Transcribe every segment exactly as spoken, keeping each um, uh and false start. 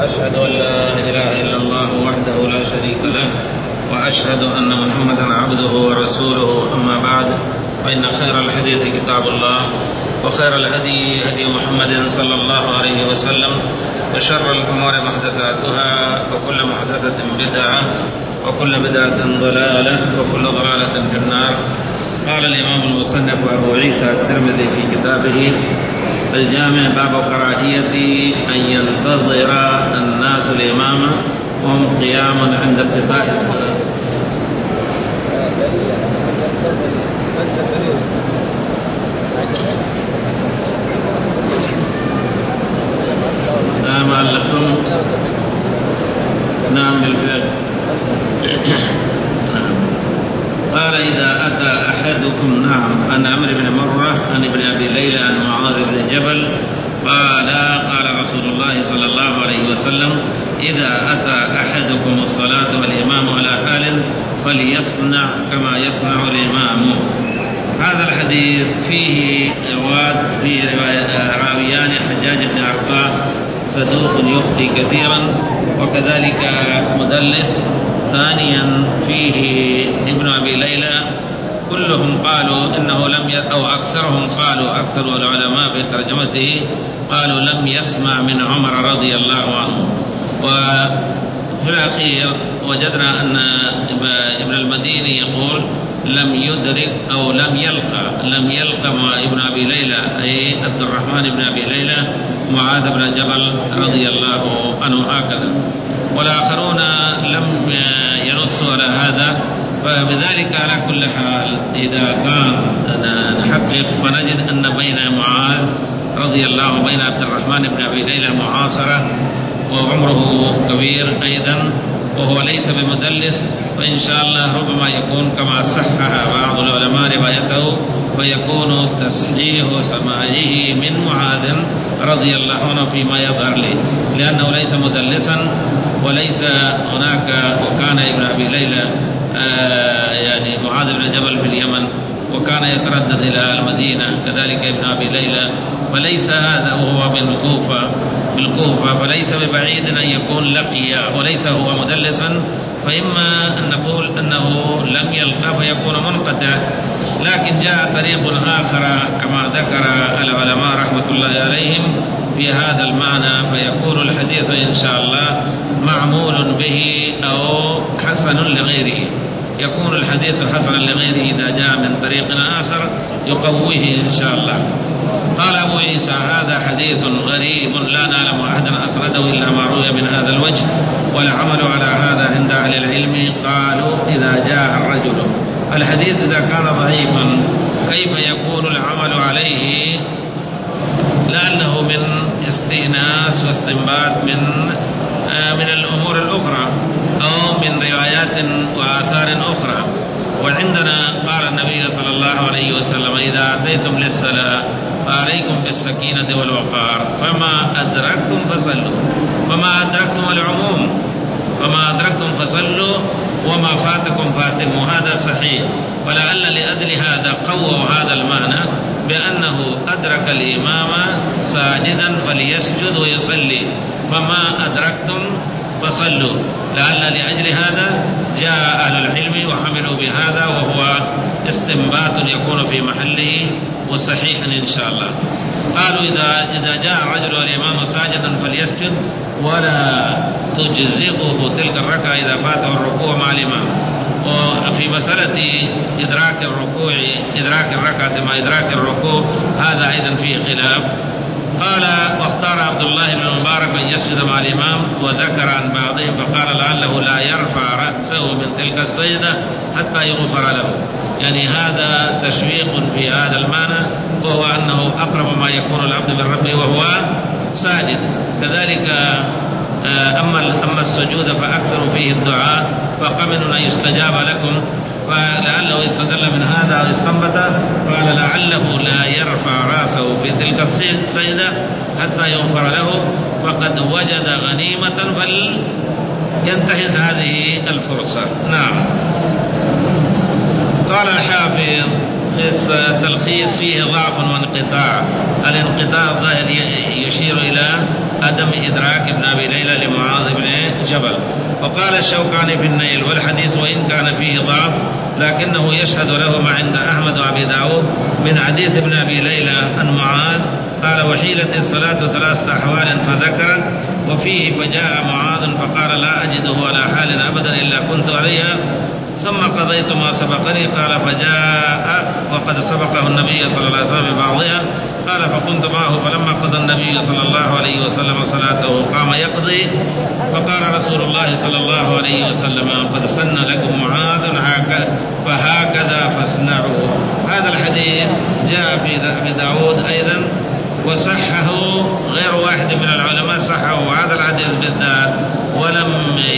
وأشهد أن لا إله إلا الله وحده لا شريك له وأشهد أن محمدا عبده ورسوله. أما بعد، فإن خير الحديث كتاب الله، وخير الهدي هدي محمد صلى الله عليه وسلم، وشر الأمور محدثاتها، وكل محدثة بدعة، وكل بدعة ضلالة، وكل ضلالة في النار. قال الإمام المصنف أبو عيسى الترمذي في كتابه الجامع: باب كراهية أن ينتظر الناس الإمام وهم قيام عند ارتفاع الصلاة. نعم لكم نعم بالفعل. قال: إذا أتى أحدكم نعم عن عمرو بن مرة عن ابن أبي ليلى عن معاذ بن جبل قال: قال رسول الله صلى الله عليه وسلم: إذا أتى أحدكم الصلاة والإمام على حال فليصنع كما يصنع الإمام. هذا الحديث فيه رواد في راويان: حجاج بن عرفة صدوق يخطئ كثيرا وكذلك مدلس. ثانيا فيه ابن أبي ليلى، كلهم قالوا إنه لم ي... أو أكثرهم قالوا أكثر العلماء في ترجمته قالوا لم يسمع من عمر رضي الله عنه. وفي الأخير وجدنا أن ابن المديني يقول لم يدرك أو لم يلقى لم يلقى مع ابن أبي ليلى أي عبد الرحمن بن أبي ليلى معاذ بن جبل رضي الله عنه هكذا، والآخرون لم ينصوا على هذا. فبذلك على كل حال إذا كان نحقق فنجد أن بين معاذ رضي الله وبين عبد الرحمن بن أبي ليلى معاصرة، وعمره كبير أيضا، وهو ليس بمدلس، فإن شاء الله ربما يكون كما صحح بعض العلماء روايته فيكون تصحيح سماعه من معاذ رضي الله عنه فيما يظهر لي، لأنه ليس مدلسا وليس هناك. وكان ابن أبي ليلى آه يعني معاذ بن جبل في اليمن، وكان يتردد إلى المدينة كذلك ابن أبي ليلى، فليس هذا وهو من الكوفة بالكوفة فليس ببعيد أن يكون لقي وليس هو مدلسا، فإما أن نقول أنه لم يلقى فيكون منقطع. لكن جاء طريق آخر كما ذكر العلماء رحمة الله عليهم في هذا المعنى، فيكون الحديث إن شاء الله معمول به أو حسن لغيره. يكون الحديث حسنا لغيره إذا جاء من طريق آخر يقويه إن شاء الله. قال أبو عيسى: هذا حديث غريب لا نعلم أحدا أسرده إلا ما روي من هذا الوجه، والعمل على هذا عند أهل العلم قالوا إذا جاء الرجل. الحديث إذا كان ضعيفا كيف يكون العمل عليه؟ لأنه من استئناس واستنباط من من الأمور الأخرى أو من روايات وآثار أخرى. وعندنا قال النبي صلى الله عليه وسلم: إذا أتيتم للصلاة فعليكم بالسكينة والوقار، فما أدركتم فصلوا. فما أدركتم العموم، فما أدركتم فصلوا وما فاتكم فاتموا، هذا صحيح. ولعل لأجل هذا قووا هذا المعنى بأنه أدرك الإمام ساجدا فليسجد ويصلي، فما أدركتم فصلوا. لعل لأجل هذا جاء أهل العلم وحملوا بهذا، وهو استنباط يكون في محله وصحيحا إن شاء الله. قالوا إذا إذا جاء الرجل والإمام ساجدا فليسجد، ولا تجزئه تلك الركعة إذا فاته الركوع مع الإمام. وفي مسألة إدراك الركوع إدراك الركعة مع إدراك الركوع هذا أيضا فيه خلاف. قال: واختار عبد الله بن المبارك أن يسجد مع الإمام، وذكر عن بعضهم فقال لعله لا يرفع رأسه من تلك السجدة حتى يغفر له. يعني هذا تشويق في هذا المعنى، وهو أنه أقرب ما يكون العبد من ربه وهو ساجد. كذلك أما أما السجود فأكثر فيه الدعاء، فقمن أن يستجاب لكم، فلعله استدل من هذا أو استنبط قال لعله لا يرفع رأسه في تلك السجدة حتى يغفر له، فقد وجد غنيمة فلينتهز هذه الفرصة. نعم. قال الحافظ: التلخيص فيه ضعف وانقطاع. الانقطاع الظاهر يشير إلى عدم إدراك ابن أبي ليلى لمعاذ بن جبل. وقال الشوكاني في النيل: والحديث وإن كان فيه ضعف لكنه يشهد له ما عند أحمد وأبي داود من حديث ابن أبي ليلى عن معاذ قال: وحيلت الصلاة ثلاثة أحوال فذكرت وفيه فجاء معاذ فقال: لا أجده على حال أبدا إلا كنت عليها ثم قضيت ما سبقني. قال: فجاء وقد سبقه النبي صلى الله عليه وسلم ببعضها. قال: فكنت معه فلما قضى النبي صلى الله عليه وسلم صلاته قام يقضي فقال رسول الله صلى الله عليه وسلم: قد سن لكم معاذ فهكذا فاصنعوا. هذا الحديث جاء في داود أيضا وصحه غير واحد من العلماء، صحه هذا الحديث بالذات ولم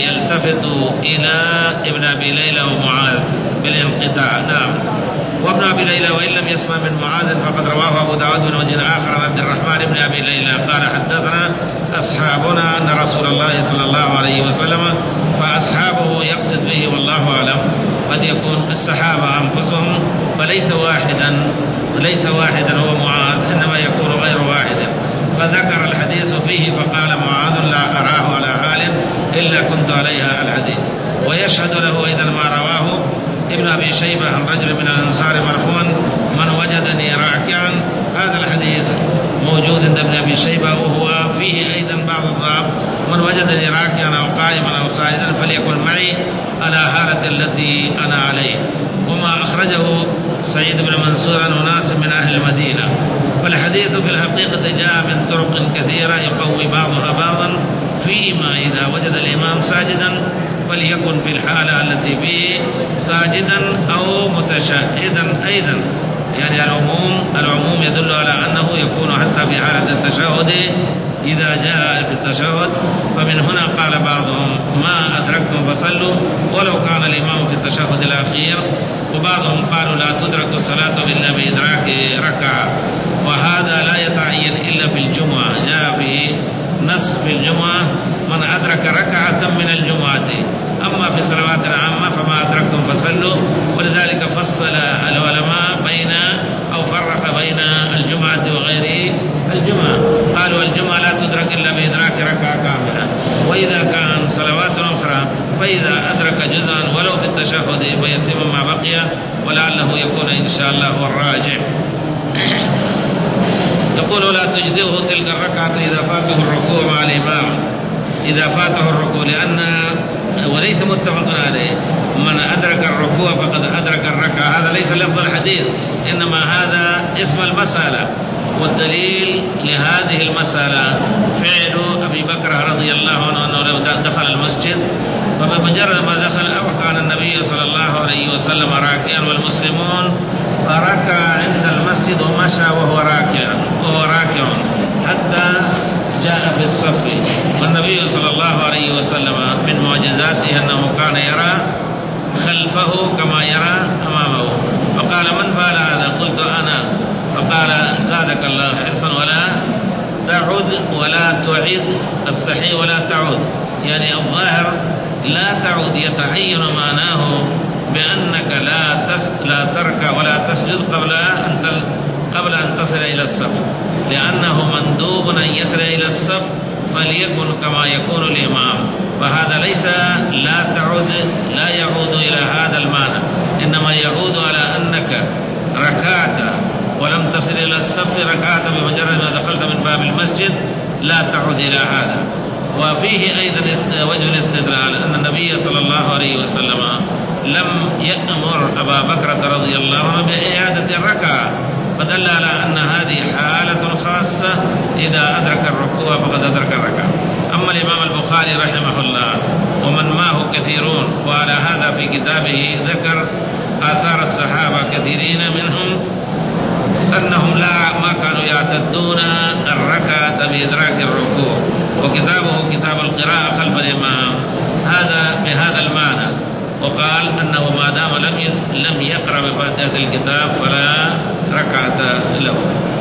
يلتفتوا إلى ابن أبي ليلى ومعاذ بالانقطاع. نعم. وابن أبي ليلى وإن لم يسمع من معاذ فقد رواه أبو داود من وجه آخر عن عبد الرحمن بن أبي ليلى قال: حدثنا أصحابنا أن رسول الله صلى الله عليه وسلم، فأصحابه يقصد به والله أعلم، قد يكون الصحابة أنفسهم فليس واحدا ليس واحدا هو معاذ، إنما يكون غير واحد. فذكر الحديث فيه فقال معاذ: لا أراه على حال إلا كنت عليها الحديث. ويشهد له أيضا ما رواه ابن أبي شيبة عن رجل من الأنصار مرفوعا: من وجدني راكعا. هذا الحديث موجود عند ابن أبي شيبة وهو فيه أيضا بعض الضعف: من وجدني راكعا أو قائما أو ساجدا فليكن معي على حالة التي أنا عليه. وما أخرجه سعيد بن منصور عن أناس من أهل المدينة. والحديث في الحقيقة جاء من طرق كثيرة يقوي بعضها بعضا، فيما إذا وجد الإمام ساجدا فليكن في الحالة التي فيه ساجدا أو متشهدا أيضا. يعني العموم العموم يدل على أنه يكون حتى في حالة التشهد إذا جاء في التشهد. فمن هنا قال بعضهم: ما أدركتم فصلوا ولو كان الإمام في التشهد الأخير. وبعضهم قالوا: لا تدرك الصلاة إلا بإدراك ركعة. وهذا لا يتعين إلا في الجمعة، جاء في نص في الجمعة: من أدرك ركعة من الجمعة. أما في الصلوات العامة فما أدركتم فصلوا. ولذلك فصل العلماء بين أو فرق بين الجمعة وغير الجمعة. قالوا: الجمعة لا تدرك إلا بإدراك ركعة كاملة. وإذا كان صلوات أخرى فإذا أدرك جزءا ولو في التشهد فيتم ما بقي، ولعله يكون إن شاء الله هو الراجع. يقول: لا تجزئه تلك الركعة إذا فاته الركوع مع الإمام، إذا فاته الركوع، لأن وليس متفق عليه من أدرك الركوع فقد أدرك الركعة. هذا ليس لفظ الحديث، إنما هذا اسم المسألة. والدليل لهذه المسألة فعل أبي بكر رضي الله عنه أنه لو دخل المسجد فبمجرد ما دخل وكان النبي صلى الله عليه وسلم راكعا والمسلمون فركع عند المسجد ومشى وهو راكع وهو راكع حتى جاء في الصف. والنبي صلى الله عليه وسلم من معجزاته أنه كان يرى خلفه كما يرى أمامه. فقال: من فعل هذا؟ قلت: أنا. فقال: زادك الله حرصا ولا تعد ولا تعد الصحيح ولا تعد، يعني الظاهر لا تعد يتعين معناه بأنك لا تس لا تركع ولا تسجد قبل أن قبل أن تصل إلى الصف، لأنه مندوب أن يصل إلى الصف فليكن كما يكون الإمام. فهذا ليس لا تعود لا يعود إلى هذا المعنى، إنما يعود على أنك ركعت ولم تصل إلى الصف، ركعت بمجرد ما دخلت من باب المسجد، لا تعود إلى هذا. وفيه أيضا وجه الاستدلال أن النبي صلى الله عليه وسلم لم يأمر أبا بكر رضي الله عنه بإعادة الركعة، فدل على أن هذه حالة خاصة، إذا أدرك الركوع فقد أدرك الركعة. أما الإمام البخاري رحمه الله ومن معه كثيرون، وعلى هذا في كتابه ذكر آثار الصحابة كثيرين منهم أنهم لا ما كانوا يعتدون الركعة بإدراك الركوع، وكتابه كتاب القراءة خلف الإمام هذا بهذا المعنى، وقال أنه ما دام لم لم يقرأ بفاتحة الكتاب فلا ركعة له.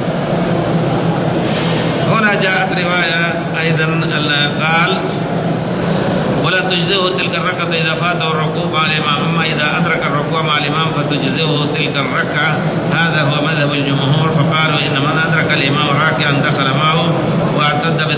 هنا جاءت رواية أيضا قال: ولا تجزئه تلك الركعة إذا فاته الركوع مع الإمام. أما إذا أدرك الركوع مع الإمام فتجزئه تلك الركعة. هذا هو مذهب الجمهور، فقالوا إن من أدرك الإمام راكعا دخل معه واعتد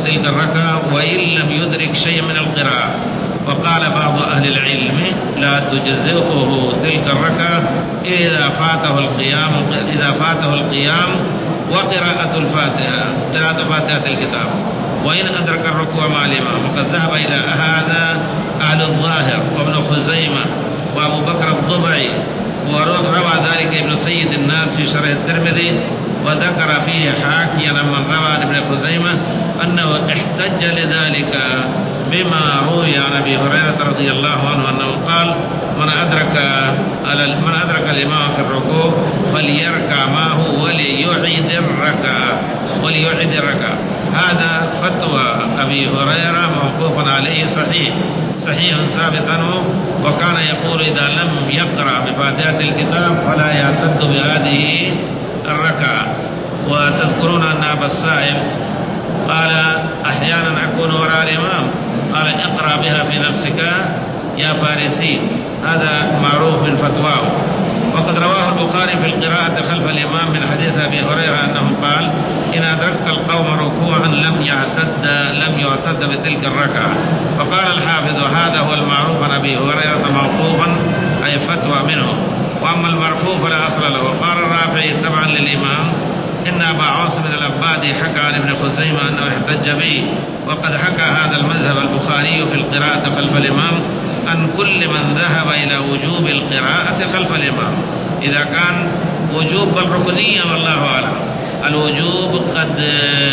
تلك الركعة وإن لم يدرك شيء من القراءة. وقال بعض أهل العلم لا تجزئه تلك الركعة إذا فاته القيام إذا فاته القيام وقراءة الفاتحة قراءة فاتحة الكتاب، وإن أدرك الركوع مع الإمام. وقد ذهب إلى هذا أهل الظاهر وابن خزيمة وأبو بكر الضبعي، وروى ذلك ابن سيد الناس في شرح الترمذي، وذكر فيه حاكيا من روى عن ابن خزيمة أنه احتج لذلك بما روي عن أبي هريرة رضي الله عنه أنه قال من أدرك من أدرك الإمام في الركوع فليركع معه وليعيد الركعة وليعيد الركعة. هذا فتوى أبي هريرة موقوف عليه صحيح صحيح ثابت عنه، وكان يقول إذا لم يقرأ بفاتحة الكتاب فلا يعتد بهذه الركعة. وتذكرون أن أبا السائب قال أحيانا أكون وراء الإمام، قال اقرأ بها في نفسك يا فارسي، هذا معروف من فتواه. وقد رواه البخاري في القراءة خلف الإمام من حديث أبي هريرة أنه قال إن أدركت القوم ركوعا لم يعتد لم يعتد بتلك الركعة. فقال الحافظ وهذا هو المعروف عن أبي هريرة موقوفا أي فتوى منه، وأما المرفوع فلا أصل له. وقال الرافعي تبعا للإمام إن أبا عاصم العبادي حكى عن ابن خزيمة أنه احتج به. وقد حكى هذا المذهب البخاري في القراءة خلف الإمام عن كل من ذهب إلى وجوب القراءة خلف الإمام، إذا كان وجوب الركنية والله أعلم. الوجوب قد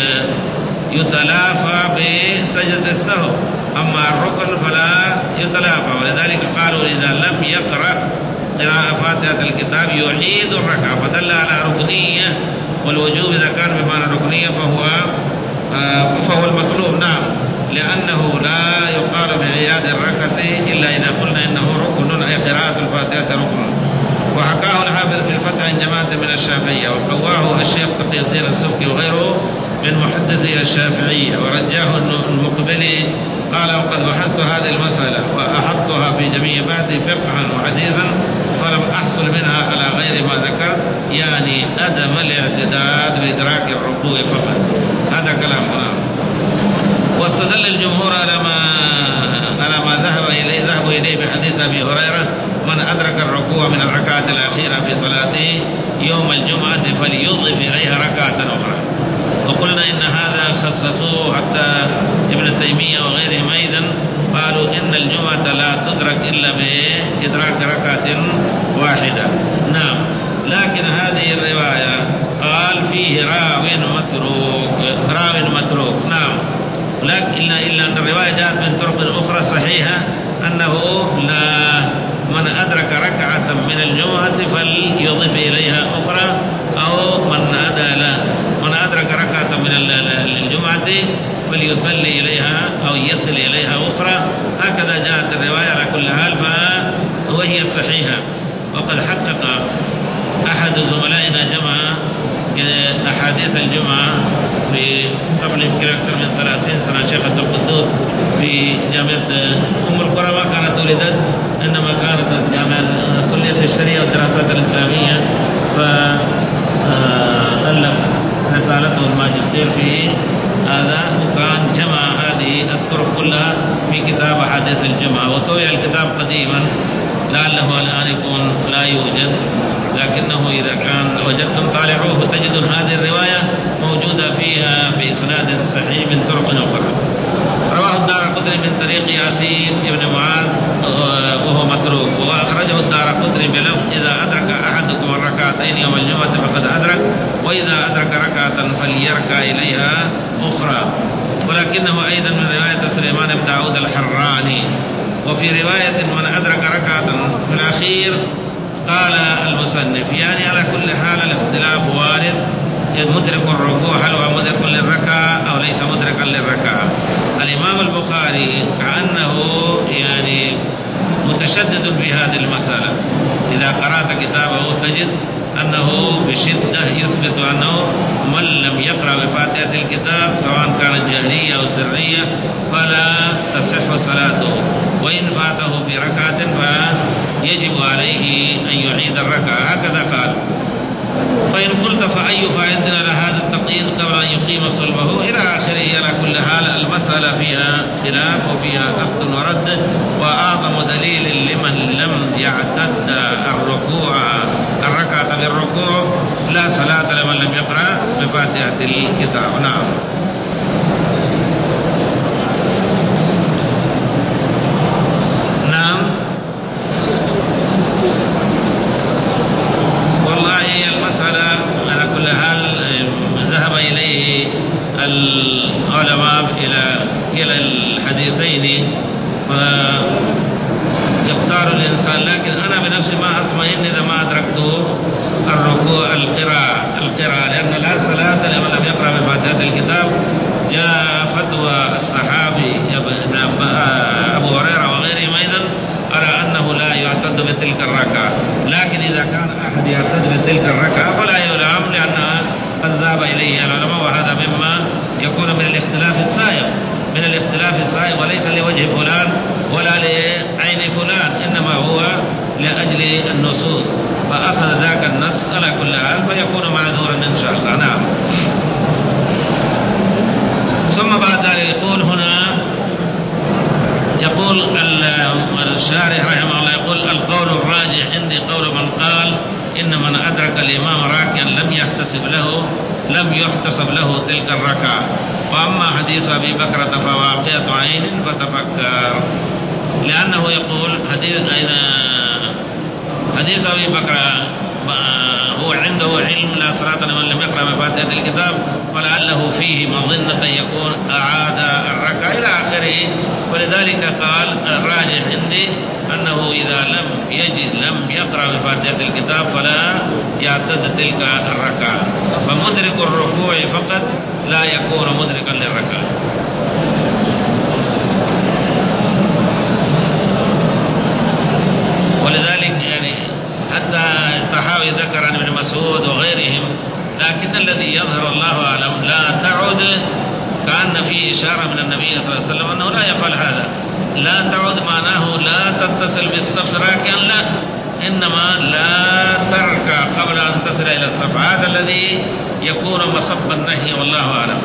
يتلافى بسجدة السهو، أما الركن فلا يتلافى، ولذلك قالوا إذا لم يقرأ قراءة فاتحة الكتاب يعيد الركعة، فدل على ركنية، والوجوب إذا كان بمعنى ركنية فهو آه فهو المطلوب. نعم، لأنه لا يقال بعياد الركعة إلا إذا قلنا إنه ركن، أي قراءة الفاتحة ركن. وحكاه الحافظ في الفتح عن جماعة من الشافعية، وقواه الشيخ تقي الدين السبكي وغيره من محدثي الشافعية، ورجاه المقبلي قال وقد بحثت هذه المسألة وأحطها في جميع بحثي فقها وحديثا فلم أحصل منها على غير ما ذكر، يعني عدم الاعتداد بإدراك الركوع فقط. هذا كلامنا. واستدل الجمهور على ما على ما ذهب إليه ذهبوا إليه بحديث أبي هريرة من أدرك الركوع من الركعة الأخيرة في صلاته يوم الجمعة فليضف إليها ركعة أخرى. وقلنا إن هذا خصصوه حتى ابن تيمية وغيرهم أيضا قالوا إن الجمعة لا تدرك إلا بإدراك ركعة واحدة. نعم، لكن هذه الرواية قال فيه راو متروك راو متروك نعم، لكن إلا, إلا أن الرواية جاءت من طرق أخرى صحيحة أنه لا من أدرك ركعة من الجمعة فليضيف إليها أخرى، أو من أدى من أدرك ركعة من الجمعة فليصلي إليها أو يصل إليها أخرى. هكذا جاءت الرواية على كل حال وهي صحيحة. وقد حقق أحد زملائنا جمع أحاديث الجمعة في قبل يمكن أكثر من ثلاثين سنة، شيخ عبد القدوس في جامعة أم القرى، ما كانت ولدت إنما كانت جامعة كلية الشريعة والدراسات الإسلامية، فألف رسالته الماجستير في هذا، وكان جمع هذه الطرق كلها في كتاب أحاديث الجمعة. وطوي الكتاب قديما لعله الآن يكون لا يوجد، لكنه إذا كان وجدتم طالعوه تجدون هذه الرواية موجودة فيها في إسناد صحيح من طرق أخرى. رواه الدارقطني من طريق ياسين بن معاذ وهو متروك، وأخرجه الدارقطني بلفظ إذا أدرك أحدكم الركعتين يوم الجمعة فقد أدرك، وإذا أدرك ركعة فليركع إليها أخرى. ولكنه أيضا من رواية سليمان بن داود الحراني. وفي رواية من أدرك ركعة في الأخير قال المصنف يعني على كل حال الاختلاف وارد، مدرك الركوع هل هو مدرك للركعة أو ليس مدركا للركعة. الإمام البخاري كأنه يعني متشدد في هذه المسألة، إذا قرأت كتابه تجد أنه بشدة يثبت أنه من لم يقرأ بفاتحة الكتاب سواء كانت جهرية أو سرية فلا تصح صلاته، وإن فاته في ركعة فيجب عليه أن يعيد الركعة. هكذا قال. فإن قلت فأي فائدة لهذا التقييد قبل أن يقيم صلبه إلى آخره. على كل حال المسألة فيها خلاف وفيها أخذ ورد، وأعظم دليل لمن لم يعتد الركوع الركعة بالركوع لا صلاة لمن لم يقرأ بفاتحة الكتاب. نعم. نعم والله المسألة على كل حال ذهب إليه العلماء إلى كلا الحديثين فيختار الإنسان، لكن أنا بنفسي ما أطمئن إذا ما أدركته الركوع القراءة القراءة لأن لا صلاة لمن لم يقرأ بفاتحة الكتاب. جاء فتوى الصحابي أبو هريرة وغيرهم أيضا على أنه لا يعتد بتلك الركعة، لكن إذا كان أحد يعتد بتلك الركعة فلا يلام لأنها قد ذهب إليه العلماء، وهذا مما يكون من الاختلاف السائغ من الاختلاف السائغ وليس لوجه فلان ولا لعين فلان، إنما هو لأجل النصوص، فأخذ ذاك النص على كل حال فيكون معذورا إن شاء الله. نعم. ثم بعد ذلك يقول هنا يقول الشارح رحمه الله يقول القول الراجح عندي قول من قال إن من أدرك الإمام راكعا لم يحتسب له لم يحتسب له تلك الركعة، وأما حديث أبي بكرة فواقعة عين فتفكر، لأنه يقول حديث أين حديث أبي بكرة هو عنده علم لا صلاة لمن لم يقرأ بفاتحة الكتاب، فلعله فيه مظنة يكون أعاد الركعة إلى آخره، ولذلك قال الراجح عندي أنه إذا لم يجد لم يقرأ بفاتحة الكتاب فلا يعتد تلك الركعة، فمدرك الركوع فقط لا يكون مدركا للركعة. ولذلك يعني حتى الطحاوي ذكر عن ابن مسعود وغيرهم، لكن الذي يظهر الله أعلم لا تعد، كأن فيه إشارة من النبي صلى الله عليه وسلم أنه لا يفعل هذا. لا تعد معناه لا تتصل بالصف راكعا، لا، إنما لا تركع قبل أن تصل إلى الصف، هذا الذي يكون مصب النهي والله أعلم.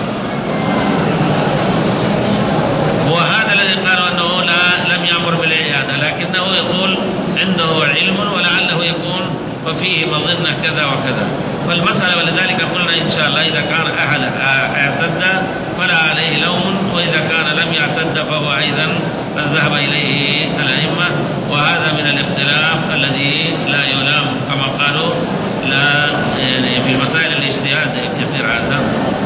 وهذا الذي قالوا أنه لا لم يأمر بالعيادة، لكنه يقول عنده علم ولعله يكون ففيه مظنة كذا وكذا، فالمسألة ولذلك قلنا إن شاء الله إذا كان أحد اعتد فلا عليه لوم، وإذا كان لم يعتد فهو أيضا ذهب إليه الأئمة، وهذا من الاختلاف الذي لا يلام كما قالوا لا يعني في مسائل الاجتهاد كثير. هذا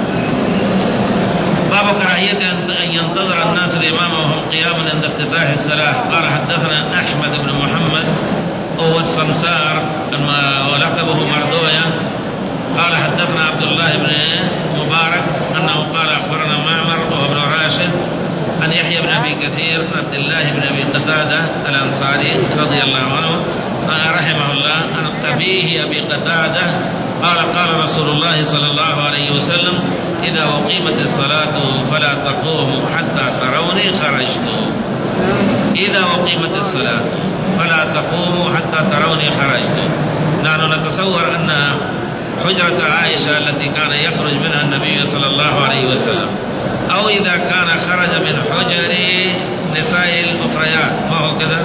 باب كراهية أن ينتظر الناس الإمام وهم قيام عند افتتاح الصلاة. قال حدثنا أحمد بن محمد وهو السمسار ولقبه مردوية قال حدثنا عبد الله بن مبارك أنه قال أخبرنا معمر وهو ابن راشد عن يحيى بن أبي كثير عبد الله بن أبي قتادة الأنصاري رضي الله عنه رحمه الله عن أبيه أبي قتادة قال قال رسول الله صلى الله عليه وسلم إذا أقيمت الصلاة فلا تقوموا حتى تروني خرجت. إذا أقيمت الصلاة فلا تقوموا حتى تروني خرجت. نحن نتصور أن حجرة عائشة التي كان يخرج منها النبي صلى الله عليه وسلم، أو إذا كان خرج من حجر نساء الأخريات، ما هو كذا؟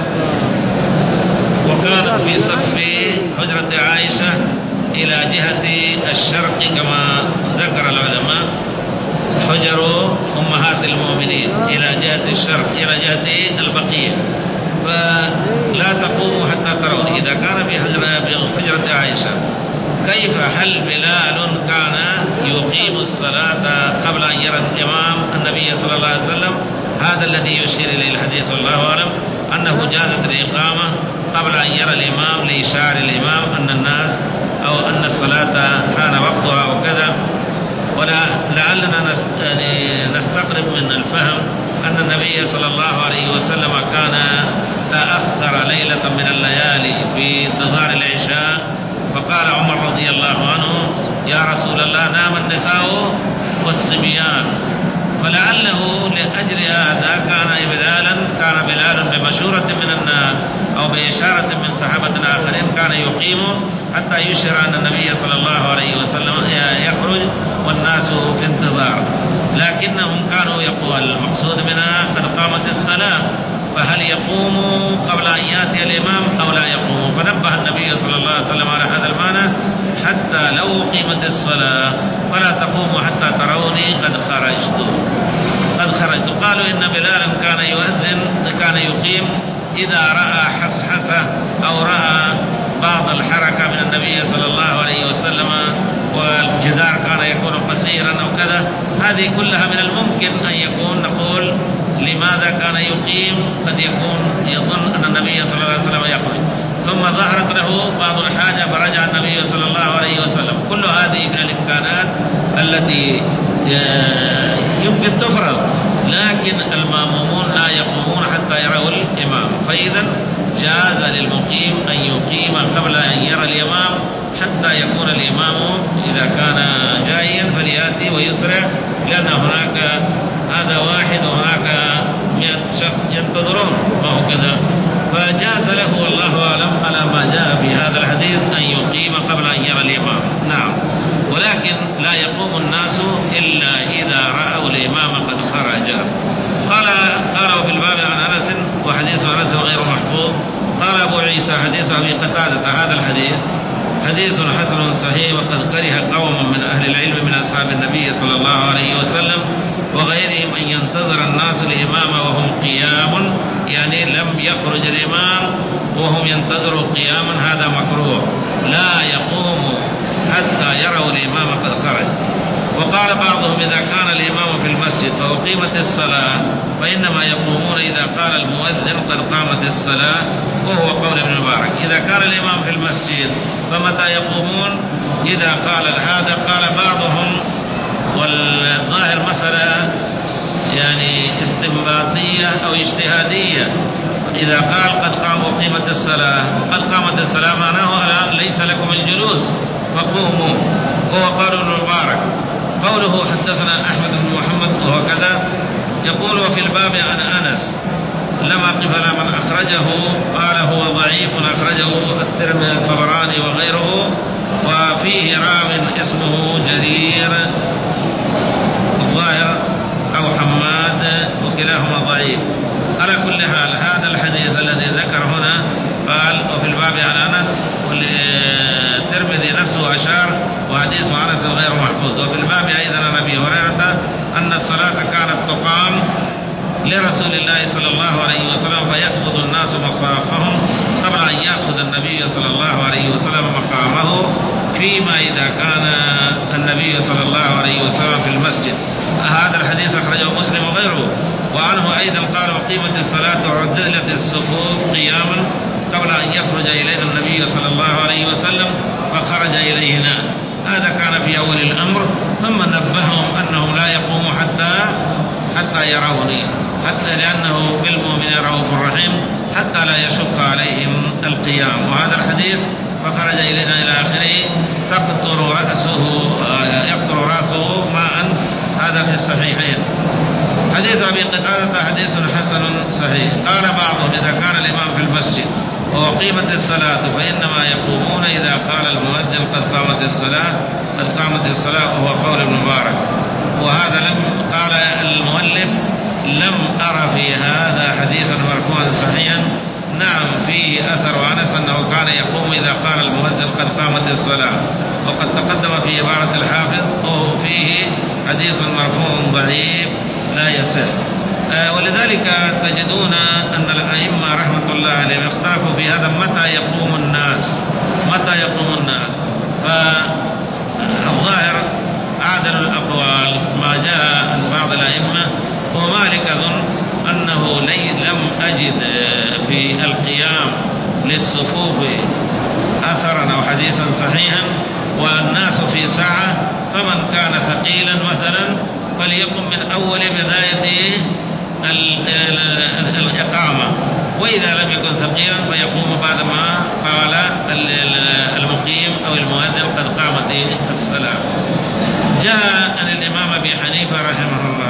وكان في صف حجرة عائشة إلى جهة الشرق كما ذكر العلماء، حجر أمهات المؤمنين إلى جهة الشرق إلى جهة البقية، فلا تقوموا حتى ترون. إذا كان في حجرة عائشة كيف هل بلال كان يقيم الصلاة قبل أن يرى الإمام النبي صلى الله عليه وسلم؟ هذا الذي يشير إليه الحديث والله أعلم أنه جازت الإقامة قبل أن يرى الإمام لإشعار الإمام أن الناس أو أن الصلاة كان وقتها وكذا. ولعلنا نستقرب من الفهم أن النبي صلى الله عليه وسلم كان تأخر ليلة من الليالي في انتظار العشاء، فقال عمر رضي الله عنه يا رسول الله نام النساء والصبيان، فلعل لعله لأجل هذا كان بلالا كان بلال بمشورة من الناس أو بإشارة من صحابة آخرين كان يقيم حتى يشير أن النبي صلى الله عليه وسلم يخرج والناس في انتظار، لكنهم كانوا يقول المقصود منها قد قامت الصلاة، فهل يقوموا قبل أن يأتي الإمام أو لا يقوموا؟ فنبه النبي صلى الله عليه وسلم على هذا المعنى: حتى لو قيمت الصلاة فلا تقوموا حتى تروني قد خرجت قد خرجت. قالوا إن بلالا كان يؤذن كان يقيم إذا رأى حسحسة أو رأى بعض الحركة من النبي صلى الله عليه وسلم والجدار كان يكون قصيرا أو كذا. هذه كلها من الممكن أن يكون نقول لماذا كان يقيم؟ قد يكون يظن أن النبي صلى الله عليه وسلم يخرج، ثم ظهرت له بعض الحاجة فرجع النبي صلى الله عليه وسلم. كل هذه من الإمكانات التي يمكن تفرض، لكن المأمومون لا يقومون حتى يروا الإمام، فإذا جاز للمقيم أن يقيم قبل أن يرى الإمام حتى يكون الإمام إذا كان جايا فليأتي ويسرع، لأن هناك هذا واحد وهناك مئة شخص ينتظرون، فهو كذا. فجاز له والله أعلم على ما جاء في هذا الحديث أن يقيم قبل أن يرى الإمام. نعم، ولكن لا يقوم الناس إلا إذا رأوا الإمام قد خرج. قال قالوا في الباب عن أنس وحديث أنس غير محفوظ. قال أبو عيسى حديث أبي قتادة هذا الحديث حديث حسن صحيح، وقد كره قوم من أهل العلم من أصحاب النبي صلى الله عليه وسلم وغيرهم أن ينتظر الناس الإمام وهم قيام، يعني لم يخرج الإمام وهم ينتظروا قياما، هذا مكروه، لا يقوم حتى يروا الإمام قد خرج. وقال بعضهم إذا كان الإمام في المسجد فأقيمت الصلاة فإنما يقومون إذا قال المؤذن قد قامت الصلاة، وهو قول ابن المبارك. إذا كان الإمام في المسجد فمتى يقومون؟ إذا قال هذا. قال بعضهم والظاهر مسألة يعني استنباطية أو اجتهادية، إذا قال قد قاموا قيمة الصلاة قد قامت الصلاة معناه الآن ليس لكم الجلوس فقوموا، هو قول ابن المبارك. قوله حدثنا أحمد بن محمد وهو كذا، يقول وفي الباب عن أنس لما قفل من أخرجه قال هو ضعيف، أخرجه الترمذي الطبراني وغيره، وفيه راو اسمه جرير الظاهر أو حماد وكلاهما ضعيف. على كل حال هذا الحديث الذي ذكر هنا قال وفي الباب عن أنس، والترمذي نفسه أشار وحديث أنس غير محفوظ. وفي الباب أيضا عن أبي هريرة أن الصلاة كانت تقام لرسول الله صلى الله عليه وسلم فيأخذ الناس مصافهم قبل أن يأخذ النبي صلى الله عليه وسلم مقامه، فيما إذا كان النبي صلى الله عليه وسلم في المسجد. هذا الحديث أخرجه مسلم وغيره. وعنه أيضا قال وقيمت الصلاة وعدلت الصفوف قياما قبل أن يخرج إلينا النبي صلى الله عليه وسلم فخرج إلينا. هذا كان في أول الأمر، ثم نبههم أنهم لا يقوموا حتى حتى يروني، حتى لأنه بالمؤمن رؤوف رحيم، حتى لا يشق عليهم القيام. وهذا الحديث فخرج إلينا إلى آخره تقطر رأسه يقطر رأسه ماء، هذا في الصحيحين. حديث أبي قتادة حديث حسن صحيح. قال بعضهم إذا كان الإمام في المسجد وقيمت الصلاة فإنما يقومون إذا قال المؤذن قد قامت الصلاة قد قامت الصلاة، وهو قول ابن مبارك. وهذا لم قال المؤلف لم أرى في هذا حديثا مرفوعا صحيحا. نعم فيه أثر أنس أنه كان يقوم إذا قال المؤذن قد قامت الصلاة، وقد تقدم في عبارة الحافظ وفيه حديث مرفوع ضعيف لا يصح. آه ولذلك تجدون أن الأئمة رحمة الله عليهم اختلفوا في هذا متى يقوم الناس متى يقوم الناس فالظاهر أعدل الأقوال ما جاء عن بعض الأئمة، ومالك أظن أنه لم أجد في القيام للصفوف أثرا أو حديثا صحيحا، والناس في ساعة، فمن كان ثقيلا مثلا فليقم من أول بداية الإقامة، وإذا لم يكن ثقيلا فيقوم بعدما قال المقيم أو المؤذن قد قامت الصلاة. جاء عن الإمام أبي حنيفة رحمه الله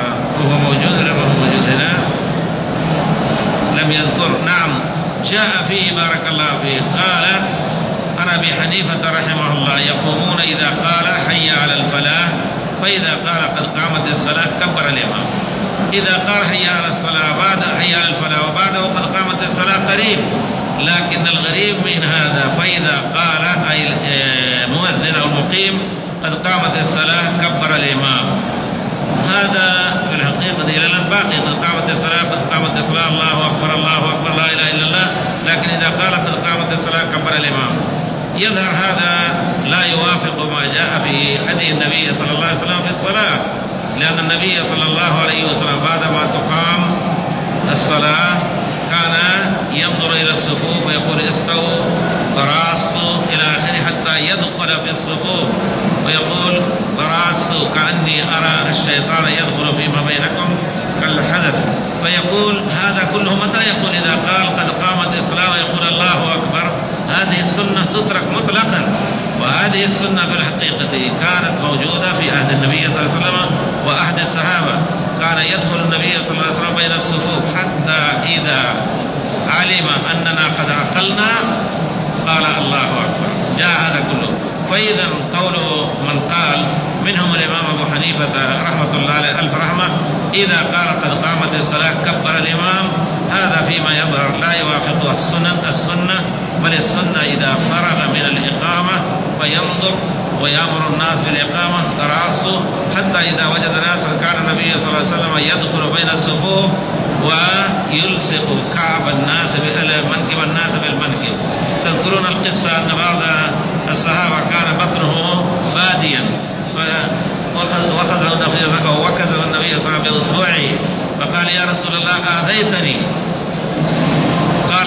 وهو موجود ولا هو موجود هنا؟ لم يذكر. نعم جاء فيه بارك الله فيه قال عن أبي حنيفة رحمه الله يقومون إذا قال حي على الفلاح، فإذا قال قد قامت الصلاة كبر الإمام. إذا قال حي على الصلاة بعد حي على الفلاح وبعده قد قامت الصلاة قريب، لكن الغريب من هذا فإذا قال أي المؤذن أو المقيم قد قامت الصلاة كبر الإمام. هذا في الحقيقة إلى الباقي قد قامت الصلاة قد قامت الصلاة الله أكبر الله أكبر لا إله إلا الله، لكن إذا قال قد قامت الصلاة كبر الإمام. يظهر هذا لا يوافق ما جاء في هدي النبي صلى الله عليه وسلم في الصلاة، لأن النبي صلى الله عليه وسلم بعدما تقام الصلاة كان ينظر إلى الصفوف ويقول استووا تراصوا إلى آخره حتى يدخل في الصفوف، ويقول تراصوا كأني أرى الشيطان يدخل فيما بينكم كالحدث. فيقول هذا كله متى يقول؟ إذا قال قد قامت الصلاة ويقول الله أكبر. هذه السنة تترك مطلقا، وهذه السنة في الحقيقة كانت موجودة في عهد النبي صلى الله عليه وسلم وعهد الصحابة. كان يدخل النبي صلى الله عليه وسلم بين الصفوف حتى إذا علم أننا قد عقلنا قال الله أكبر. جاء هذا كله. فإذا قول من قال منهم الإمام أبو حنيفة رحمة الله عليه ألف رحمة إذا قال قد قامت الصلاة كبر الإمام، هذا فيما يظهر لا يوافق السنة السنة بل السنة إذا فرغ من الإقامة فينظر ويأمر الناس بالإقامة تراصوا حتى إذا وجد ناسا كان النبي صلى الله عليه وسلم يدخل بين الصفوف ويلصق كعب الناس منكب الناس بالمنكب. تذكرون القصة أن بعض الصحابة كان بطنه باديا وخزه النبي وكزه النبي صلى الله عليه وسلم بإصبعه فقال يا رسول الله آذيتني، قال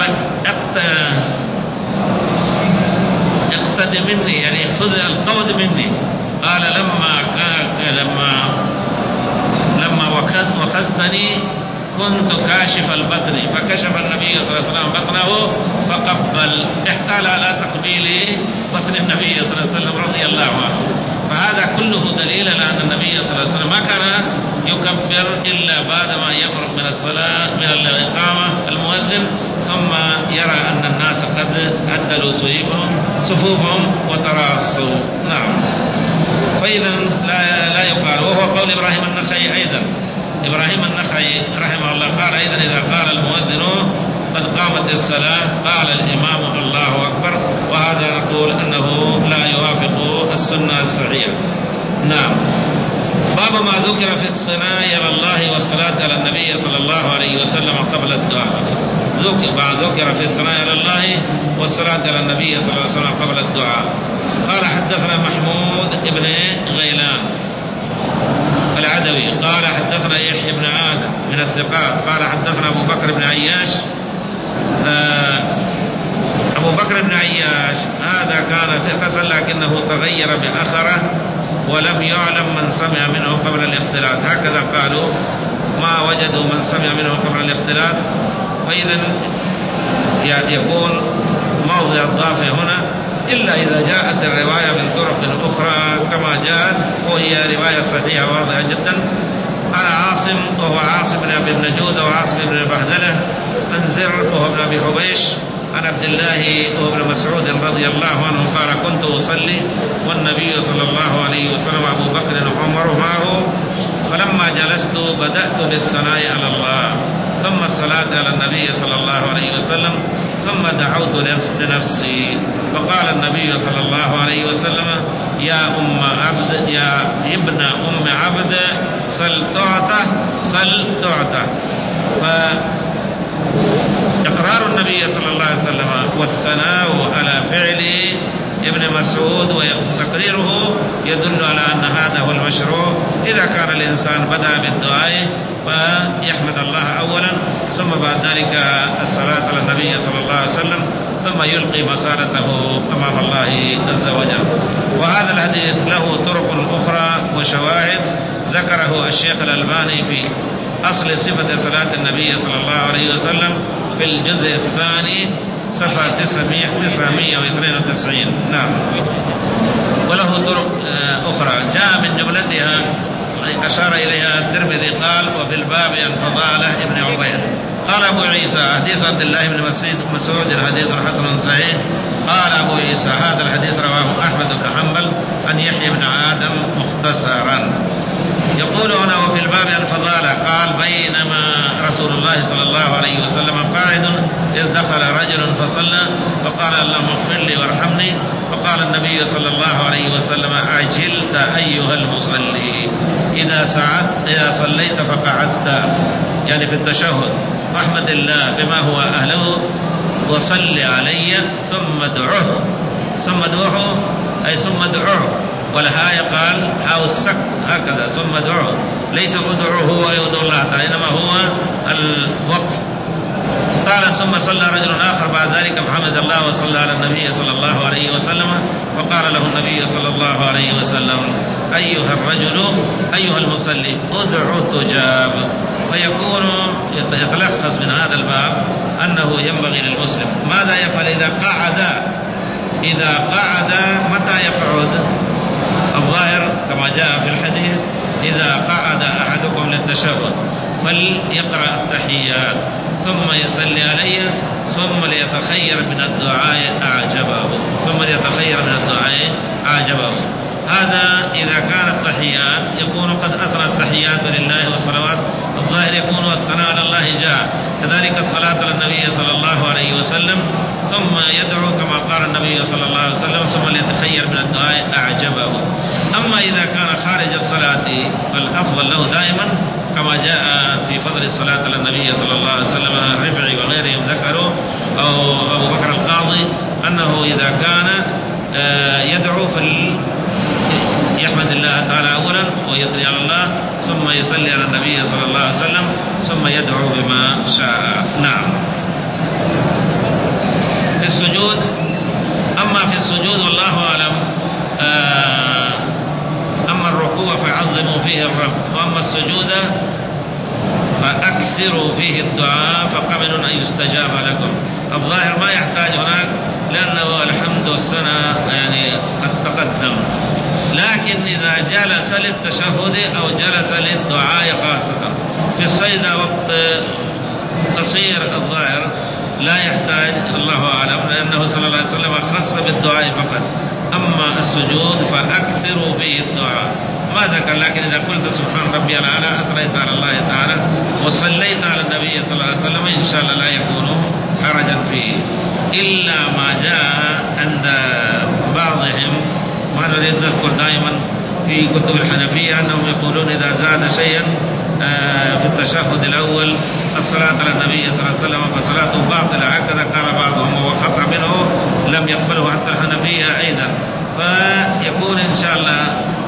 اقتد مني يعني خذ القود مني. قال لما لما لما وخزتني كنت كاشف البطن، فكشف النبي صلى الله عليه وسلم بطنه فقبل، احتال على تقبيل بطن النبي صلى الله عليه وسلم رضي الله عنه. فهذا كله دليل على أن النبي صلى الله عليه وسلم ما كان يكبر إلا بعد ما يفرغ من الصلاة من الإقامة المؤذن ثم يرى أن الناس قد عدلوا صفوفهم صفوفهم وتراصوا. نعم. فإذا لا لا يقال. وهو قول إبراهيم النخعي أيضا. إبراهيم النخعي رحمه الله قال أيضا إذا قال المؤذن قد قامت الصلاة قال الإمام الله أكبر، وهذا نقول أنه لا يوافق السنة الصحيحة. نعم. باب ما ذكر في الثناء على الله والصلاة على النبي صلى الله عليه وسلم قبل الدعاء. ذكر ذكر في الثناء على الله والصلاة على النبي صلى الله عليه وسلم قبل الدعاء. قال حدثنا محمود بن غيلان العدوي قال حدثنا يحيى بن آدم من الثقات قال حدثنا أبو بكر بن عياش. أبو بكر بن عياش هذا كان ثقة لكنه تغير بأخره ولم يعلم من سمع منه قبل الاختلاط، هكذا قالوا ما وجدوا من سمع منه قبل الاختلاط. فإذا يكون موضع الضعف هنا إلا إذا جاءت الرواية من طرق أخرى كما جاءت وهي رواية صحيحة واضحة جدا. أنا عاصم وهو عاصم بن أبي النجود وعاصم بن البهدلة عن زر وهو ابن أبي حبيش عن عبد الله وابن مسعود رضي الله عنه قال كنت أصلي والنبي صلى الله عليه وسلم أبو بكر وعمر معه، فلما جلست بدأت بالثناء على الله ثم الصلاة على النبي صلى الله عليه وسلم ثم دعوت لنفسي، فقال النبي صلى الله عليه وسلم يا أم عبد يا ابن أم عبد صل تعطى صل تعطى. فإقرار النبي صلى الله عليه وسلم والثناء على فعل ابن مسعود وتقريره يدل على أن هذا هو المشروع. إذا كان الإنسان بدأ بالدعاء فيحمد الله أولا ثم بعد ذلك الصلاة على النبي صلى الله عليه وسلم ثم يلقي مسارته أمام الله عز وجل. وهذا الحديث له طرق أخرى وشواهد ذكره الشيخ الألباني في أصل صفة صلاة النبي صلى الله عليه وسلم في الجزء الثاني صفحة تسعمائة واثنين وتسعين. نعم. وله طرق أخرى جاء من جملتها أشار إليها الترمذي قال وفي الباب عن فضالة ابن عبيد. قال أبو عيسى حديث عبد الله بن مسعود حديث حسن صحيح. قال أبو عيسى هذا الحديث رواه أحمد بن حنبل عن يحيى بن آدم مختصرا. يقول هنا وفي الباب عن فضالة قال بينما رسول الله صلى الله عليه وسلم قاعد إذ دخل رجل فصلى فقال اللهم اغفر لي وارحمني فقال النبي صلى الله عليه وسلم عجلت أيها المصلي إذا سعدت إذا صليت فقعدت، يعني في التشهد، فاحمد الله بما هو أهله وصل علي ثم ادعوه ثم ادعوه أي ثم ادعوه، والهاء قال هاء السكت هكذا ثم ادعوه، ليس ادعوه هو يدعو الله تعالى إنما هو الوقف. قال ثم صلى رجل آخر بعد ذلك فحمد الله وصلى على النبي صلى الله عليه وسلم فقال له النبي صلى الله عليه وسلم أيها الرجل أيها المصلي ادعو تجاب. فيكون يتلخص من هذا الباب أنه ينبغي للمسلم ماذا يفعل إذا قعد. إذا قعد متى يقعد؟ الظاهر كما جاء في الحديث إذا قعد أحدكم للتشهد فليقرأ التحيات ثم يصلي علي ثم ليتخير من الدعاء أعجبه ثم ليتخير من الدعاء أعجبه. هذا إذا كانت التحيات يكون قد أثنى التحيات لله والصلوات، الظاهر يكون الثناء على الله جاء، كذلك الصلاة على النبي صلى الله عليه وسلم، ثم يدعو كما قال النبي صلى الله عليه وسلم ثم ليتخير من الدعاء أعجبه. أما إذا كان خارج الصلاة فالأفضل له دائما كما جاء في فضل الصلاة على النبي صلى الله عليه وسلم الربعي وغيرهم ذكروا أو أبو بكر القاضي أنه إذا كان يدعو يحمد الله تعالى أولا ويصلي على الله ثم يصلي على النبي صلى الله عليه وسلم ثم يدعو بما شاء. نعم. في السجود، أما في السجود والله أعلم، أما الركوع فعظموا فيه الرب، وأما السجود فأكثروا فيه الدعاء فقبل أن يستجاب لكم. الظاهر ما يحتاج هناك لأنه الحمد والثناء يعني قد تقدم، لكن إذا جلس للتشهد أو جلس للدعاء خاصة في السجدة وقت قصير الظاهر لا يحتاج الله أعلم، لأنه صلى الله عليه وسلم خص بالدعاء فقط. أما السجود فأكثروا به الدعاء ما ذكر، لكن إذا قلت سبحان ربي الأعلى أثنيت على الله تعالى وصليت على النبي صلى الله عليه وسلم إن شاء الله لا يكون حرجا فيه، إلا ما جاء عند بعضهم، وأنا نريد نذكر دائما في كتب الحنفية أنهم يقولون إذا زاد شيئا في التشهد الأول الصلاة على النبي صلى الله عليه وسلم فصلاته باطلة، هكذا قال بعضهم وقطع منه لم يقبله حتى الحنفية أيضا. فيكون إن شاء الله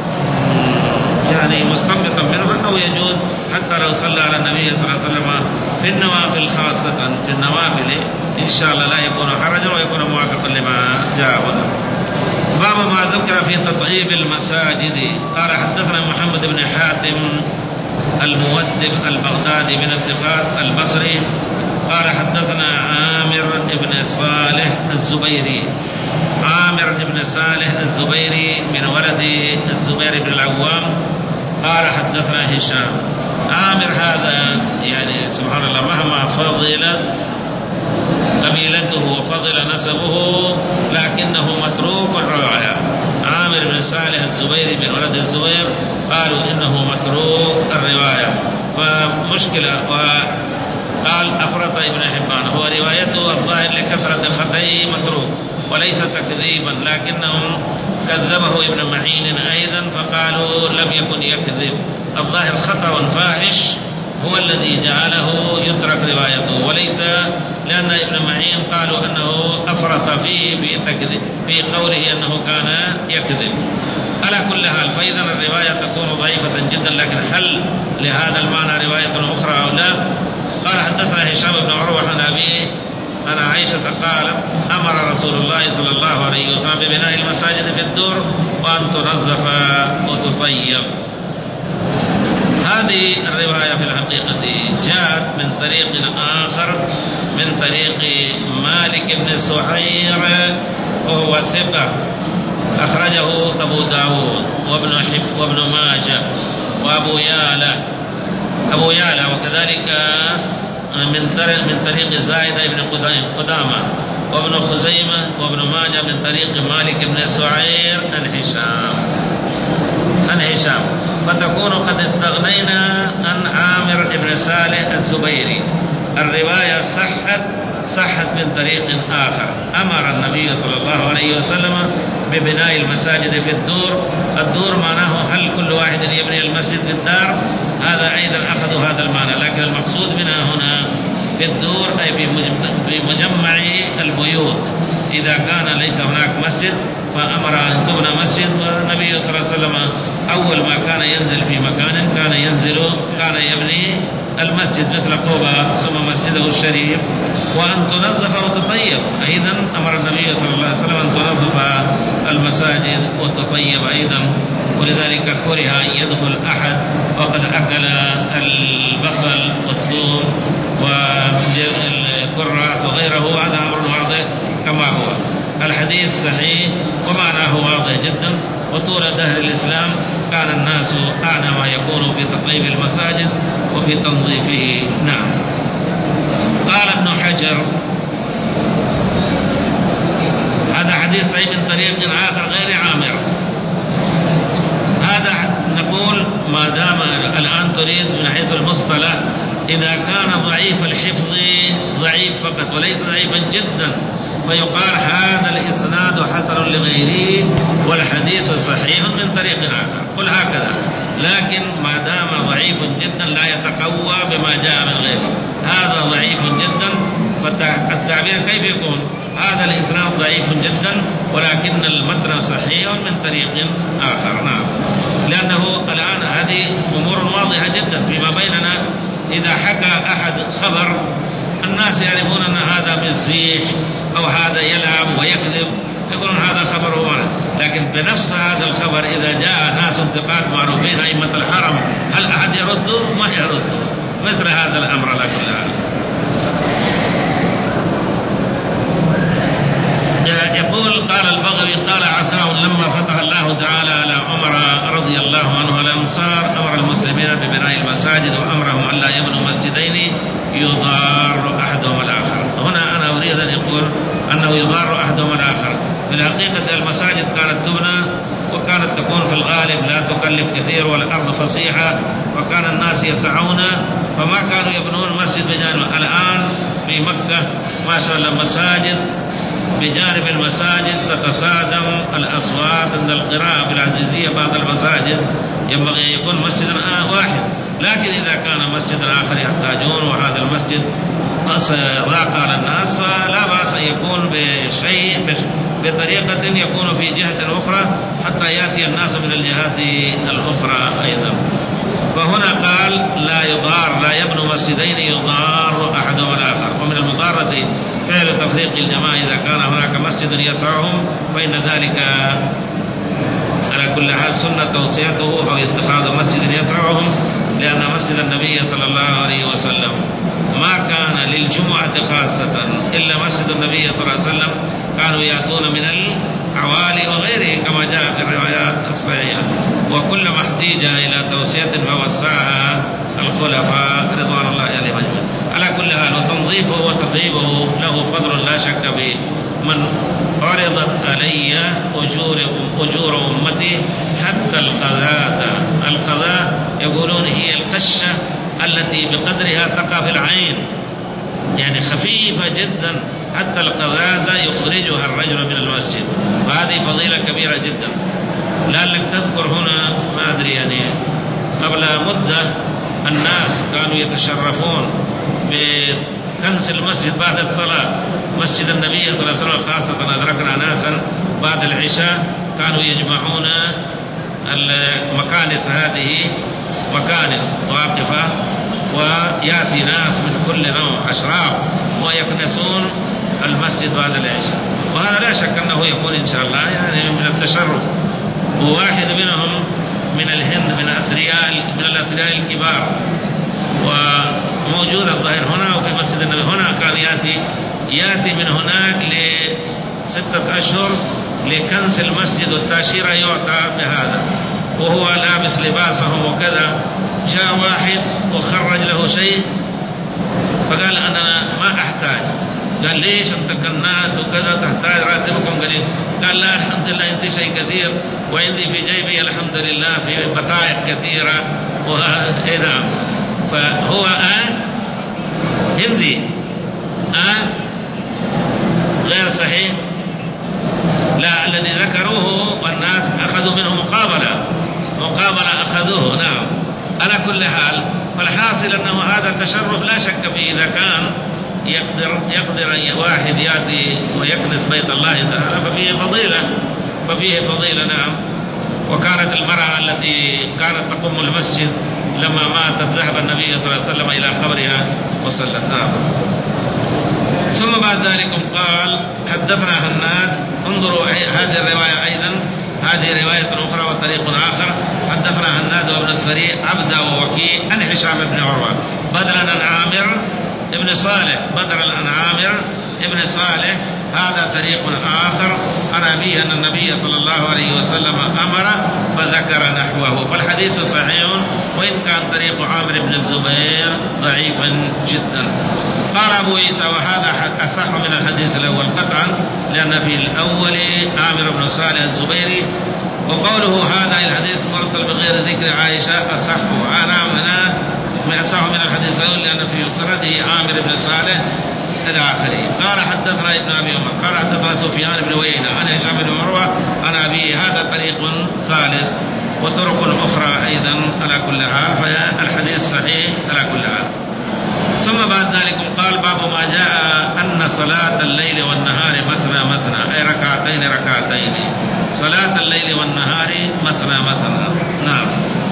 يعني مستنبطا منه أنه يجوز حتى لو صلى على النبي صلى الله عليه وسلم في النوافل، خاصة في النوافل إن شاء الله لا يكون حرجا ويكون موافقا لما جاء هنا. باب ما ذكر في تطيب المساجد. قال حدثنا محمد بن حاتم المؤدب البغدادي من الثقات البصري قال حدثنا عامر بن صالح الزبيري عامر بن صالح الزبيري من ولد الزبير بن العوام قال حدثنا هشام. عامر هذا يعني سبحان الله مهما فضلت قبيلته وفضل نسبه لكنه متروك الرواية. عامر بن صالح الزبيري من ولد الزبير قالوا إنه متروك الرواية فمشكلة. وقال أفرط ابن حبان هو روايته الظاهر لكثرة خطئه متروك وليس تكذيبا، لكنهم كذبه ابن معين أيضا فقالوا لم يكن يكذب، الظاهر خطأ فاحش هو الذي جعله يترك روايته، وليس لأن ابن معين قالوا أنه أفرط فيه في تكذب في قوله أنه كان يكذب. على كل حال فإذا الرواية تكون ضعيفة جدا، لكن هل لهذا المعنى رواية أخرى أو لا؟ قال حدثنا هشام بن عروة عن أبيه أن عائشة قالت أمر رسول الله صلى الله عليه وسلم ببناء المساجد في الدور وأن تنظف وتطيب. هذه الرواية في الحقيقة جاءت من طريق آخر من طريق مالك بن سعير وهو ثقة أخرجه أبو داود وابن حب وابن ماجه وأبو يالا أبو يالا وكذلك من طريق من طريق زايدة بن قدامة وابن خزيمة وابن ماجه من طريق مالك بن سعير عن هشام عن هشام فتكون قد استغنينا عن عامر بن صالح الزبيري. الرواية صحت صحت من طريق آخر. أمر النبي صلى الله عليه وسلم ببناء المساجد في الدور. الدور معناه هل كل واحد يبني المسجد في الدار؟ هذا أيضا أخذوا هذا المعنى، لكن المقصود بنا هنا في الدور أي في مجمع البيوت. إذا كان ليس هناك مسجد فأمر أن تبنى مسجد. والنبي صلى الله عليه وسلم أول ما كان ينزل في مكان كان ينزل كان يبني المسجد مثل قباء ثم مسجده الشريف، وأن تنظف وتطيب. أيضا أمر النبي صلى الله عليه وسلم أن تنظف المساجد وتطيب أيضا. ولذلك كره أن يدخل أحد وقد أكل البصل والثوم والكرات وغيره. هذا أمر واضح كما هو. الحديث صحيح ومعناه واضح جدا. وطول دهر الإسلام كان الناس أعنى ما يكون في تطيب المساجد وفي تنظيفه. نعم. قال ابن حجر هذا حديث صحيح من طريق آخر غير عامر. هذا نقول ما دام الآن تريد من حيث المصطلح إذا كان ضعيف الحفظ ضعيف فقط وليس ضعيفا جدا فيقال هذا الإسناد حسن لغيره والحديث صحيح من طريق آخر، قل هكذا. لكن ما دام ضعيف جدا لا يتقوى بما جاء من غيره. هذا ضعيف جدا فالتعبير كيف يكون؟ هذا الإسناد ضعيف جدا ولكن المتن صحيح من طريق آخر. نعم. لأنه الآن هذه أمور واضحة جدا فيما بيننا. إذا حكى أحد خبر الناس يعرفون أن هذا مزيح أو هذا يلعب ويكذب يقولون هذا خبر وارد. لكن بنفس هذا الخبر إذا جاء ناس ثقات معروفين أئمة الحرم هل أحد يرده؟ ما يرده. مثل هذا الأمر على كل حال. يقول قال البغوي قال عطاء لما فتح الله تعالى على عمر رضي الله عنه الأنصار أمر المسلمين ببناء المساجد وأمرهم أن لا يبنوا مسجدين يضار أحدهما الآخر. هنا أنا أريد أن يقول أنه يضار أحدهما الآخر. في الحقيقة المساجد كانت تبنى وكانت تكون في الغالب لا تكلف كثير والأرض فصيحة وكان الناس يسعون فما كانوا يبنون مسجد بجانب. الآن في مكة ما شاء الله مساجد بجانب المساجد تتصادم الأصوات عند القراءة في العزيزية. بعض المساجد ينبغي أن يكون مسجدا واحد، لكن إذا كان مسجدا آخر يحتاجون وهذا المسجد ضاق على الناس فلا بأس أن يكون بشيء بطريقة يكون في جهة أخرى حتى يأتي الناس من الجهات الأخرى أيضا. فهنا قال لا يضار لا يبنوا مسجدين يضار أحدهما الآخر. ومن المضارة فعل تفريق الجماعة إذا كان هناك مسجد يسعهم فإن ذلك على كل حال سنة توسعته أو اتخاذ مسجد يسعهم، لأن مسجد النبي صلى الله عليه وسلم ما كان للجمعة خاصة إلا مسجد النبي صلى الله عليه وسلم كانوا يأتون من العوالي وغيره كما جاء في الروايات الصحيحة. وكلما احتاج إلى توسعة فوسعها الخلفاء رضوان الله عليهم. على كل حال وتنظيفه وتطيبه له فضل لا شك فيه. من عرضت علي أجور, أجور أمتي حتى القذاة. القذاة يقولون هي القشة التي بقدرها تقع في العين يعني خفيفة جدا حتى القذاة يخرجها الرجل من المسجد. وهذه فضيلة كبيرة جدا. لعلك تذكر هنا ما أدري يعني قبل مدة الناس كانوا يتشرفون بكنس المسجد بعد الصلاة. مسجد النبي صلى الله عليه وسلم خاصة أدركنا ناسا بعد العشاء كانوا يجمعون المكانس هذه مكانس واقفة ويأتي ناس من كل نوع أشراف ويكنسون المسجد بعد العشاء. وهذا لا شك أنه يكون إن شاء الله يعني من التشرف. وواحد منهم من الهند من أثرياء من الأثرياء الكبار وموجود الظاهر هنا وفي مسجد النبي هنا كان يأتي يأتي من هناك لستة أشهر لكنس المسجد والتأشيرة يعطى بهذا. وهو لابس لباسهم وكذا، جاء واحد وخرج له شيء فقال أنا ما أحتاج. قال ليش أنت كالناس وكذا تحتاج راتبكم قليل؟ قال لا الحمد لله عندي شيء كثير وعندي في جيبي الحمد لله في بطائق كثيرة وهنا. فهو آه هندي آه غير صحيح. لا الذي ذكروه والناس أخذوا منه مقابلة مقابلة أخذوه. نعم على كل حال فالحاصل أنه هذا تشرف لا شك فيه. إذا كان يقدر يقدر أن واحد يأتي ويكنس بيت الله تعالى ففيه فضيلة ففيه فضيلة. نعم. وكانت المرأة التي كانت تقوم المسجد لما ماتت ذهب النبي صلى الله عليه وسلم إلى قبرها وصلت. نعم. ثم بعد ذلك قال حدثنا هناد. انظروا هذه الرواية أيضا، هذه رواية أخرى وطريق آخر. حدثنا هناد وابن السري عبده ووكيع عن هشام بن عروة بدلا عن عامر ابن صالح بدلا عن عامر ابن صالح. هذا طريق آخر عن أبيه أن النبي صلى الله عليه وسلم أمر فذكر نحوه. فالحديث صحيح وإن كان طريق عامر بن الزبير ضعيفا جدا. قال أبو عيسى وهذا أصح من الحديث الأول قطعا لأن في الأول عامر بن صالح الزبيري، وقوله هذا الحديث مرسل بغير ذكر عائشة أصح أنا من أصح من الحديث الأول لأن في سنده عامر بن صالح إلى آخره. قال حدثنا ابن أبي عمر قال حدثنا سفيان بن عيينة عن هشام بن عروة عن أبيه. هذا طريق ثالث وطرق أخرى أيضا. على كل حال فالحديث صحيح على كل حال. ثم بعد ذلك قال باب ما جاء أن صلاة الليل والنهار مثنى مثنى أي ركعتين ركعتين. صلاة الليل والنهار مثنى مثنى. نعم.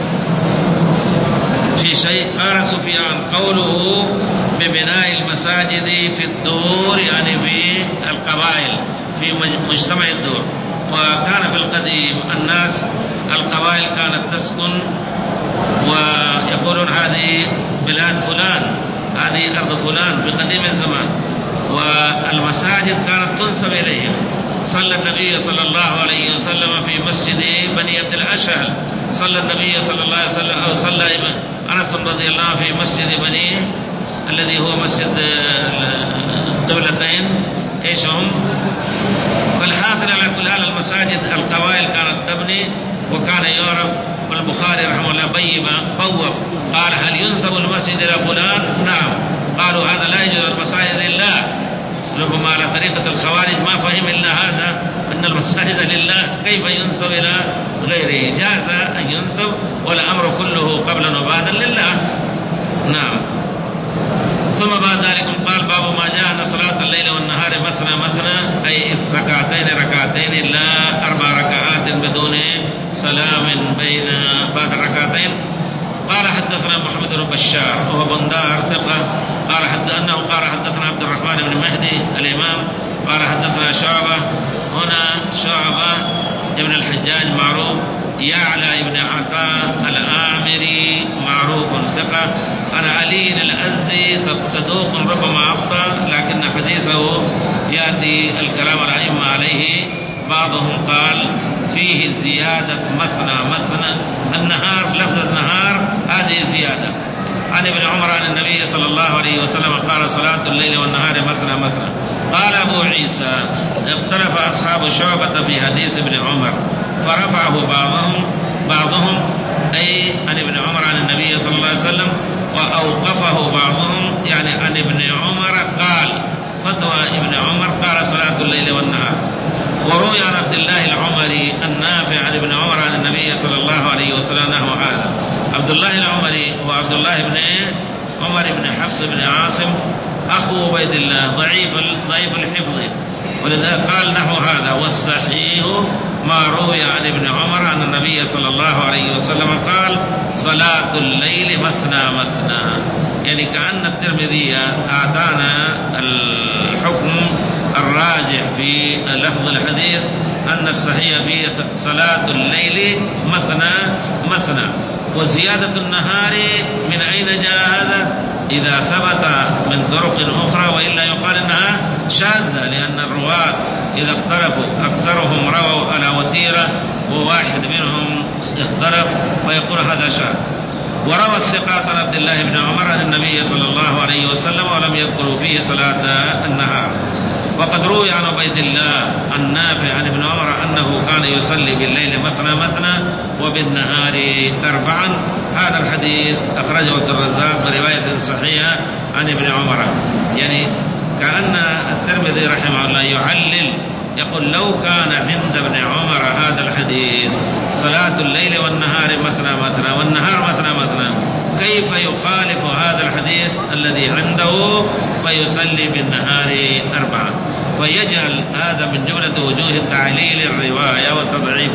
في شيء قال سفيان قوله ببناء المساجد في الدور يعني في القبائل في مجتمع الدور. وكان في القديم الناس القبائل كانت تسكن ويقولون هذه بلاد فلان هذه أرض فلان في قديم الزمان، والمساجد كانت تنسب إليهم. صلى النبي صلى الله عليه وسلم في مسجد بني عبد الأشهل. صلى النبي صلى الله عليه وسلم أو صلى أنس رضي الله في مسجد بني الذي هو مسجد قبلتين ايش هم. فالحاصل على كل حال المساجد القبائل كانت تبني وكان يعرف. والبخاري رحمه الله بيب بوب قال هل ينسب المسجد إلى فلان؟ نعم. قالوا هذا لا يجوز المساجد لله. ربما على طريقة الخوارج ما فهم إلا هذا أن المساجد لله كيف ينسب إلى غيره. جاز أن ينسب والأمر كله قبلا وبعدا لله. نعم. ثم بعد ذلك قال باب ما جاء أن صلاة الليل والنهار مثنى مثنى أي ركعتين ركعتين لا أربع ركعات بدون سلام بين بعد الركعتين. قال حدثنا محمد بن بشار وهو بندار ثقة قال حد أنه قال حدثنا عبد الرحمن بن مهدي الإمام قال حدثنا شعبة. هنا شعبة ابن الحجاج معروف. يعلى ابن عطاء الآمري معروف ثقة. أنا علي الأزدي صدوق ربما أخطأ لكن حديثه يأتي الكلام الأئمة عليه. بعضهم قال فيه زيادة مثنى مثنى النهار لفظ النهار هذه زيادة. عن ابن عمر عن النبي صلى الله عليه وسلم قال صلاة الليل والنهار مثنى مثنى. قال أبو عيسى اختلف أصحاب شعبة في حديث ابن عمر فرفعه بعضهم بعضهم أي عن ابن عمر عن النبي صلى الله عليه وسلم وأوقفه بعضهم يعني عن ابن عمر قال فتوى ابن عمر قال صلاة الليل والنهار. وروي عن عبد الله العمري النافع عن ابن عمر عن النبي صلى الله عليه وسلم نحو هذا. عبد الله العمري هو عبد الله بن عمر بن حفص بن عاصم أخو عبيد الله ضعيف ضعيف الحفظ ولذلك قال نحو هذا. والصحيح ما روي عن ابن عمر عن النبي صلى الله عليه وسلم قال صلاة الليل مثنى مثنى. يعني كأن الترمذي أعطانا الحكم الراجح في لفظ الحديث أن الصحيح فيه صلاة الليل مثنى مثنى. وزيادة النهار من أين جاء هذا؟ إذا ثبت من طرق أخرى وإلا يقال إنها شاذة لأن الرواة إذا اختلفوا أكثرهم رووا على وتيرة وواحد منهم اختلف فيقول هذا شاذ. وروى الثقات عن عبد الله بن عمر عن النبي صلى الله عليه وسلم ولم يذكروا فيه صلاة النهار. وقد روي عن عبيد الله النافع عن ابن عمر أنه كان يصلي بالليل مثنى مثنى وبالنهار أربعا. هذا الحديث أخرجه عبد الرزاق برواية صحيحة عن ابن عمر. يعني كأن الترمذي رحمه الله يعلل، يقول لو كان عند ابن عمر هذا الحديث صلاة الليل والنهار مثنى مثنى والنهار مثنى مثنى، كيف يخالف هذا الحديث الذي عنده فيصلي بالنهار أربعة؟ ويجعل هذا من جملة وجوه تعليل الرواية وتضعيف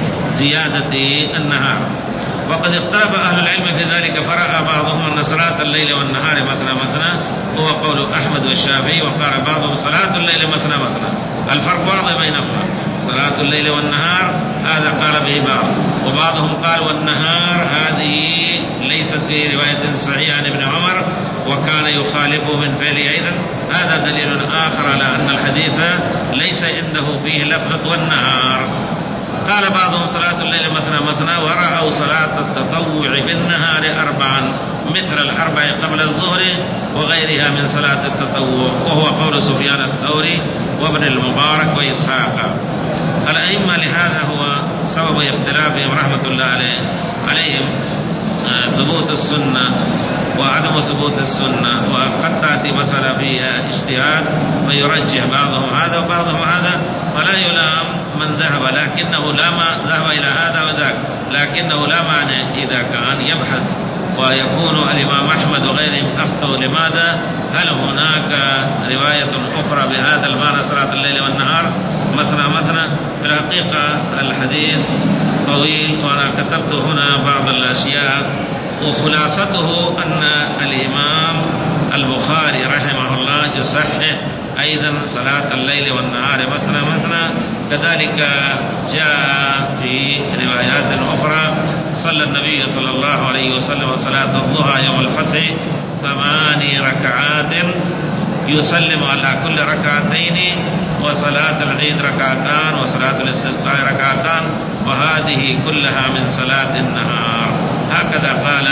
زيادة النهار. وقد اختلف أهل العلم في ذلك، فرأى بعضهم أن صلاة الليل والنهار مثنى مثنى هو قول أحمد والشافعي، وقال بعضهم صلاة الليل مثنى مثنى. الفرق واضح بينهما، صلاة الليل والنهار هذا قال به بعض، وبعضهم قال والنهار هذه ليست في رواية صحيحة عن ابن عمر وكان يخالفه من فعله أيضا. هذا دليل آخر على أن الحديث ليس عنده فيه لفظة والنهار. قال بعضهم صلاة الليل مثنى مثنى، ورأوا صلاة التطوع بالنهار أربعا مثل الأربع قبل الظهر وغيرها من صلاة التطوع، وهو قول سفيان الثوري وابن المبارك وإسحاق. الأئمة لهذا هو سبب اختلافهم رحمة الله عليهم ثبوت السنة وعدم ثبوت السنة. وقد تأتي مسألة فيها اجتهاد فيرجح بعضهم هذا وبعضهم هذا، فلا يلام من ذهب لكنه لا ما ذهب إلى هذا وذاك، لكنه لا مانع إذا كان يبحث ويكون الإمام أحمد وغيرهم أفتوا لماذا، هل هناك رواية أخرى بهذا المعنى صلاة الليل والنهار مثنى مثنى. في الحقيقة الحديث طويل وأنا كتبت هنا بعض الأشياء، وخلاصته أن الإمام البخاري رحمه الله يصحح أيضا صلاة الليل والنهار مثنى مثنى. كذلك جاء في روايات أخرى صلى النبي صلى الله عليه وسلم صلاة الضحى يوم الفتح ثماني ركعات يسلم على كل ركعتين، وصلاة العيد ركعتان، وصلاة الاستسقاء ركعتان، وهذه كلها من صلاة النهار. هكذا قال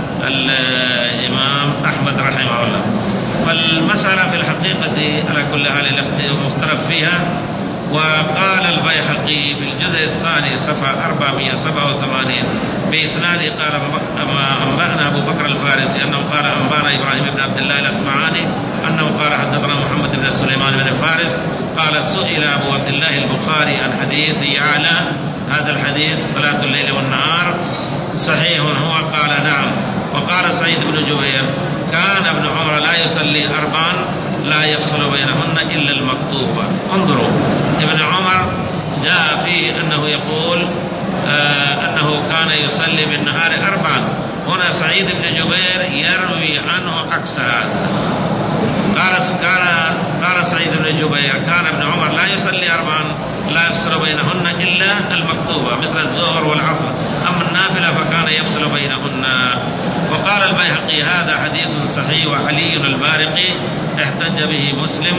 الإمام أحمد رحمه الله. فالمسألة في الحقيقة على كل حال مختلف فيها. وقال البيهقي في الجزء الثاني صفحة أربعمائة وسبعة وثمانين بإسناده قال أنبأنا أبو بكر الفارسي أنه قال أنبأنا إبراهيم بن عبد الله الأسمعاني أنه قال حدثنا محمد بن سليمان بن فارس قال سئل أبو عبد الله البخاري عن حديث يعلى هذا الحديث صلاة الليل والنهار صحيح هو؟ قال نعم. وقال سعيد بن جبير كان ابن عمر لا يصلي أربعا لا يفصل بينهن إلا المكتوبة. انظروا، ابن عمر جاء فيه أنه يقول آه أنه كان يصلي بالنهار أربعا، هنا سعيد بن جبير يروي عنه عكس هذا. قال قال قال سعيد بن جبير كان ابن عمر لا يصلي أربعا لا يفصل بينهن إلا المكتوبة مثل الظهر والعصر، أما النافلة فكان يفصل بينهن. وقال البيهقي هذا حديث صحيح، وعلي البارقي احتج به مسلم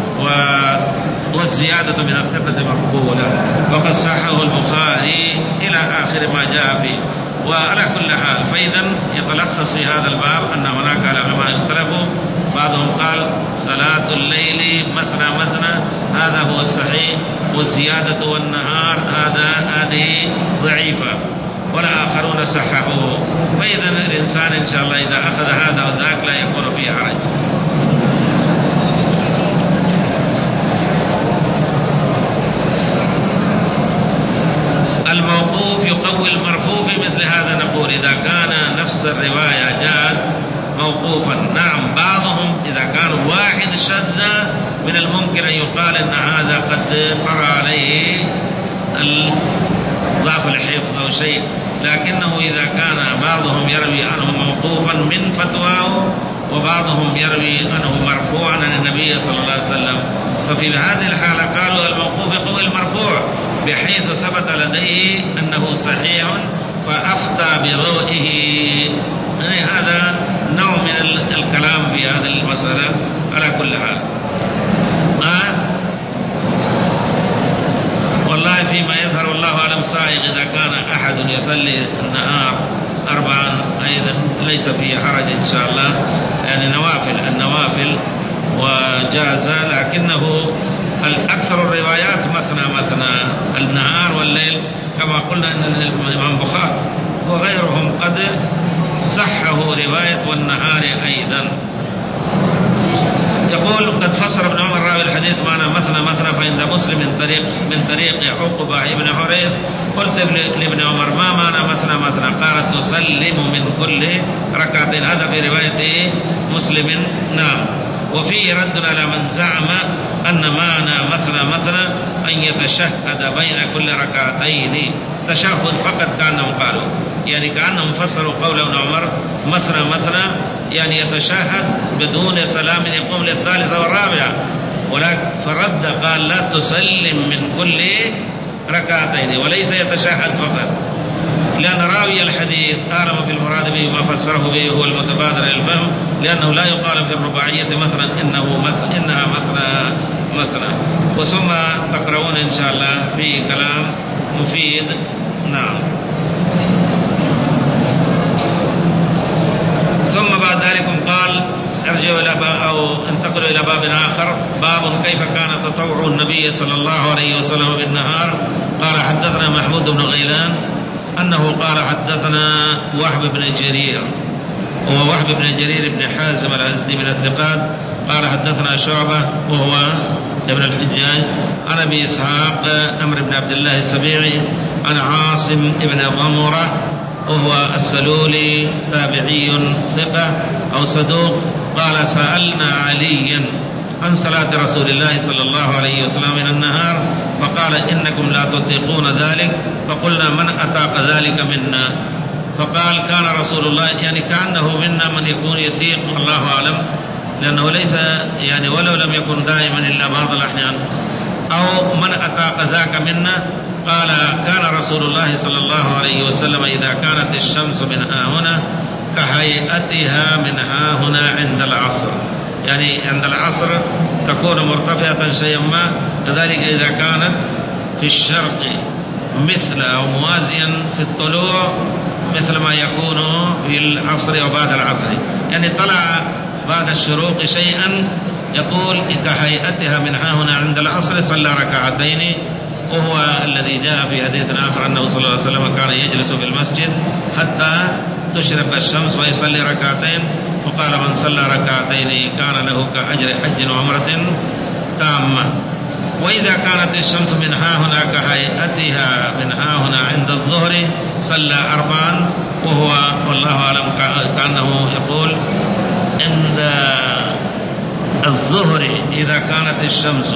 والزيادة من الثقة مقبولة، وقد صححه البخاري إلى آخر ما جاء فيه. وعلى كل حال فإذا يتلخص في هذا الباب أن هناك علماء اختلفوا، بعضهم قال صلاة الليل مثنى مثنى هذا هو الصحيح، والزيادة والنهار هذا هذه ضعيفة، والآخرون صححوه. فإذا الإنسان إن شاء الله إذا أخذ هذا وذاك لا يكون فيه حرج. الموقوف يقوي المرفوع في مثل هذا. نقول إذا كان نفس الرواية جاءت موقوفا نعم، بعضهم إذا كان واحد شذ من الممكن أن يقال أن هذا قد طرأ عليه ضعف الحفظ أو شيء، لكنه إذا كان بعضهم يروي عنه موقوفا من فتواه وبعضهم يروي عنه مرفوعا عن النبي صلى الله عليه وسلم، ففي هذه الحالة قالوا الموقوف يقوي المرفوع بحيث ثبت لديه أنه صحيح فأفتى بضوئه. يعني هذا نوع من الكلام في هذه المسألة. على كل حال آه والله فيما يذهب يظهر والله أعلم سائغ إذا كان أحد يصلي النهار أربعا أيضا ليس فيه حرج إن شاء الله، يعني نوافل النوافل وجاز، لكنه الأكثر الروايات مثنى مثنى النهار والليل، كما قلنا أن الإمام البخاري وغيرهم قد صحه رواية والنهار أيضا. يقول قد فسر ابن عمر راوي الحديث معنى مثنى مثنى فعند مسلم من طريق من طريق عقبة ابن حريث. قلت لابن عمر ما معنى مثنى مثنى؟ قال تسلم من كل ركعتين. هذا في رواية مسلم. نعم. وفيه رد على من زعم أن معنى مثنى مثنى أن يتشهد بين كل ركعتين تشهد فقط، كأنهم قالوا يعني كأنهم فسروا قول ابن عمر مثنى مثنى يعني يتشهد بدون سلام يقوم للثالثة والرابعة، ولكن فرد قال لا تسلم من كل ركعتين وليس يتشهد فقط، لأن راوي الحديث أعلم بالمراد به وما فسره به هو المتبادر للفهم، لأنه لا يقال في الرباعية مثلا إنه مثل إنها مثلا مثلا. وثم تقرؤون إن شاء الله في كلام مفيد. نعم. ثم بعد ذلك قال ارجعوا إلى باب أو انتقلوا إلى باب آخر، باب كيف كان تطوع النبي صلى الله عليه وسلم بالنهار. قال حدثنا محمود بن غيلان أنه قال حدثنا وهب بن جرير، وهو وهب بن جرير بن حازم الأزدي من الثقات. قال حدثنا شعبة وهو ابن الحجاج عن أبي إسحاق عمرو بن عبد الله السبيعي عن عاصم بن ضمرة وهو السلولي تابعي ثقة أو صدوق. قال سألنا عليا عن صلاة رسول الله صلى الله عليه وسلم من النهار فقال إنكم لا تطيقون ذلك، فقلنا من أطاق ذلك منا؟ فقال كان رسول الله، يعني كأنه منا من يكون يطيق، الله أعلم، لأنه ليس يعني ولو لم يكن دائما إلا بعض الأحيان. أو من أطاق ذاك منا؟ قال كان رسول الله صلى الله عليه وسلم إذا كانت الشمس من ها هنا كهيئتها من ها هنا عند العصر، يعني عند العصر تكون مرتفعة شيئا ما، كذلك إذا كانت في الشرق مثل أو موازيا في الطلوع مثل ما يكون في العصر وبعد العصر، يعني طلع بعد الشروق شيئا يقول كهيئتها من ها هنا عند العصر صلى ركعتين، وهو الذي جاء في حديث آخر أنه صلى الله عليه وسلم كان يجلس في المسجد حتى تشرق الشمس ويصلي ركعتين، وقال من صلى ركعتين كان له كأجر حج وعمرة تامة. وإذا كانت الشمس من ها هنا كهيئتها من ها هنا عند الظهر صلى أربعا، وهو والله أعلم كأنه يقول عند الظهر إذا كانت الشمس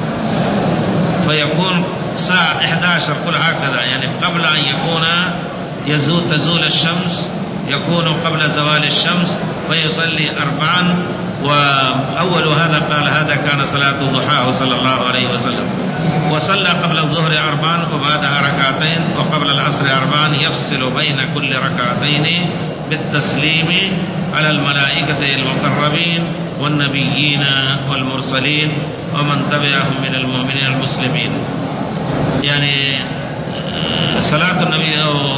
فيكون ساعة إحدى عشر كل هكذا، يعني قبل أن يكون يزول تزول الشمس يكون قبل زوال الشمس فيصلي أربعا. وأول هذا قال هذا كان صلاة ضحاه صلى الله عليه وسلم، وصلى قبل الظهر أربعا وبعدها ركعتين، وقبل العصر أربعا، يفصل بين كل ركعتين بالتسليم على الملائكة المقربين والنبيين والمرسلين ومن تبعهم من المؤمنين المسلمين. يعني صلاة النبي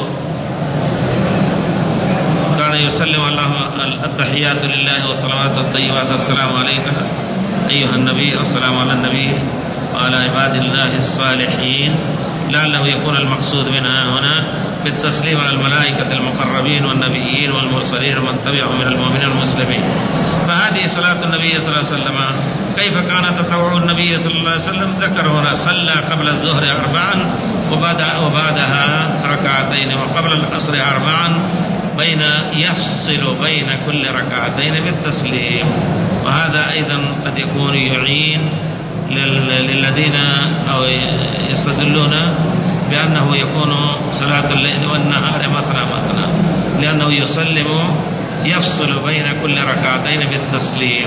كان يسلم اللهم التحيات لله والصلوات الطيبات، السلام عليك أيها النبي، والسلام على النبي وعلى عباد الله الصالحين، لعله يكون المقصود منها هنا بالتسليم على الملائكة المقربين والنبيين والمرسلين ومن تبعهم من المؤمنين المسلمين. فهذه صلاة النبي صلى الله عليه وسلم. كيف كان تطوع النبي صلى الله عليه وسلم؟ ذكر هنا صلى قبل الظهر أربعا وبعدها ركعتين، وقبل العصر أربعا، بين يفصل بين كل ركعتين بالتسليم. وهذا أيضا قد يكون يعين للذين أو يستدلون بأنه يكون صلاة الليل والنهار مثنى مثنى، لأنه يسلم يفصل بين كل ركعتين بالتسليم.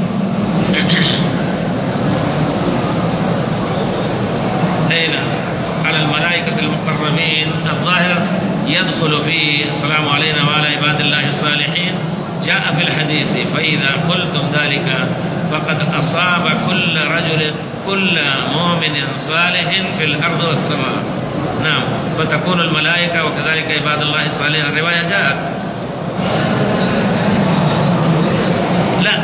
هنا على الملائكة المقربين الظاهر يدخل في السلام علينا وعلى عباد الله الصالحين. جاء في الحديث فإذا قلتم ذلك فقد أصاب كل رجل كل مؤمن صالح في الأرض والسماء، نعم، فتكون الملائكة وكذلك عباد الله الصالحين. الرواية جاءت لا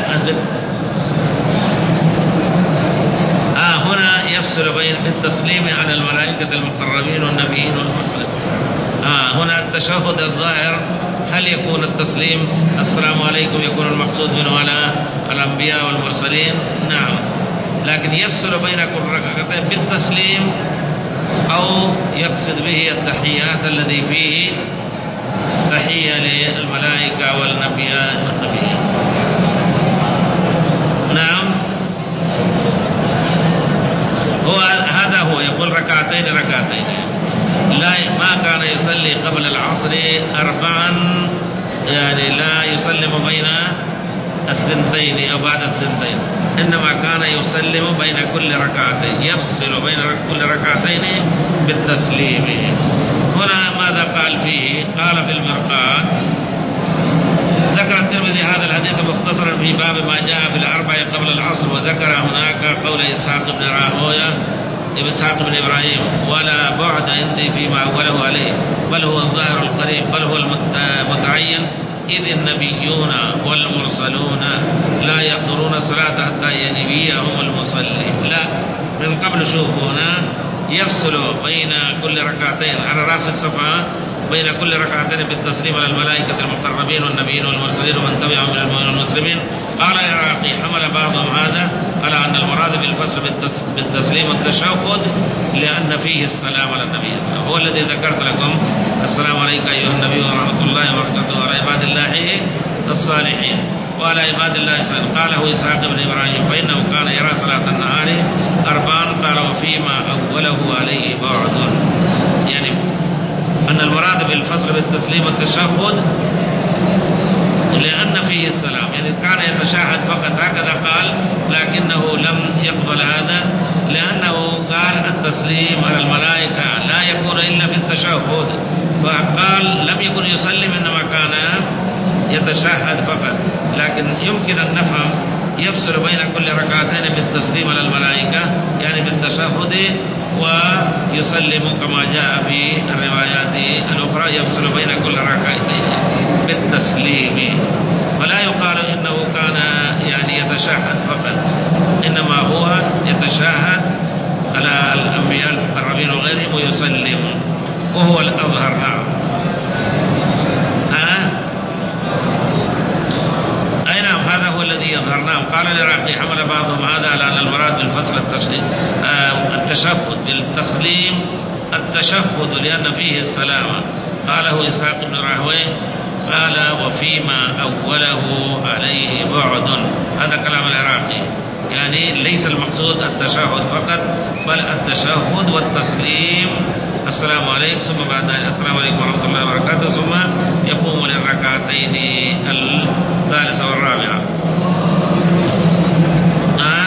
آه هنا يفصل بين بالتسليم على الملائكة المقربين والنبيين والمرسلين. آه هنا التشهد الظاهر هل يكون التسليم السلام عليكم يكون المقصود منه على الأنبياء والمرسلين؟ نعم، لكن يفصل بين كل ركعتين بالتسليم أو يقصد به التحيات الذي فيه تحية للملائكة والنبياء والنبيين. نعم، هو هذا هو يقول ركعتين ركعتين، لا ما كان يصلي قبل العصر أربعا، يعني لا يسلم بين الثنتين أو بعد الثنتين، إنما كان يسلم بين كل ركعتين، يفصل بين كل ركعتين بالتسليم. هنا ماذا قال فيه؟ قال في المرقاة ذكر الترمذي هذا الحديث مختصرا في باب ما جاء في الأربع قبل العصر، وذكر هناك قول إسحاق بن راهويه ابن إسحاق بن إبراهيم ولا بعد عندي فيما أوله عليه، بل هو الظاهر القريب، بل هو المتعين، إذ النبيون والمرسلون لا يحضرون الصلاة حتى ينبيهم المصلي. لا، من قبل شوفوا هنا يفصل بين كل ركعتين على رأس الصفحة بين كل ركعتين بالتسليم على الملائكة المقربين والنبيين والمرسلين ومن تبعهم من المؤمنين والمسلمين. قال العراقي حمل بعضهم هذا على أن المراد بالفصل بالتسليم والتشهد لأن فيه السلام على النبي صلى الله عليه وسلم، هو الذي ذكرت لكم السلام عليك أيها النبي ورحمة الله وبركاته وعلى عباد الله الصالحين وعلى عباد الله الصالحين. قاله إسحاق بن إبراهيم فإنه كان يرى صلاة النهار أربعا، قال وفيما أوله عليه بعد، يعني أن المراد بالفصل بالتسليم والتشهد لأن فيه السلام، يعني كان يتشهد فقط هكذا قال، لكنه لم يقبل هذا لأنه قال التسليم على الملائكة لا يكون إلا في التشهد، فقال لم يكن يسلم إنما كان يتشهد فقط. لكن يمكن أن نفهم يفصل بين كل ركعتين بالتسليم على الملائكة يعني بالتشهد، ويسلم كما جاء في الروايات الأخرى يفصل بين كل ركعتين بالتسليم، فلا يقال إنه كان يعني يتشهد فقط، إنما هو يتشهد على الأنبياء المقربين وغيرهم ويسلم، وهو الأظهر. نعم. ها أي نعم، هذا هو الذي يظهر. نعم. قال العراقي حمل بعضهم هذا على أن المراد بالفصل التشهد بالتسليم التشهد لأن فيه السلامة. قاله إسحاق بن راهويه قال وفيما أوله عليه بعد، هذا كلام العراقي، يعني ليس المقصود التشهد فقط بل التشهد والتسليم السلام عليكم ثم بعد ذلك السلام عليكم ورحمة الله وبركاته ثم يقوم للركعتين الثالثة والرابعة. آه.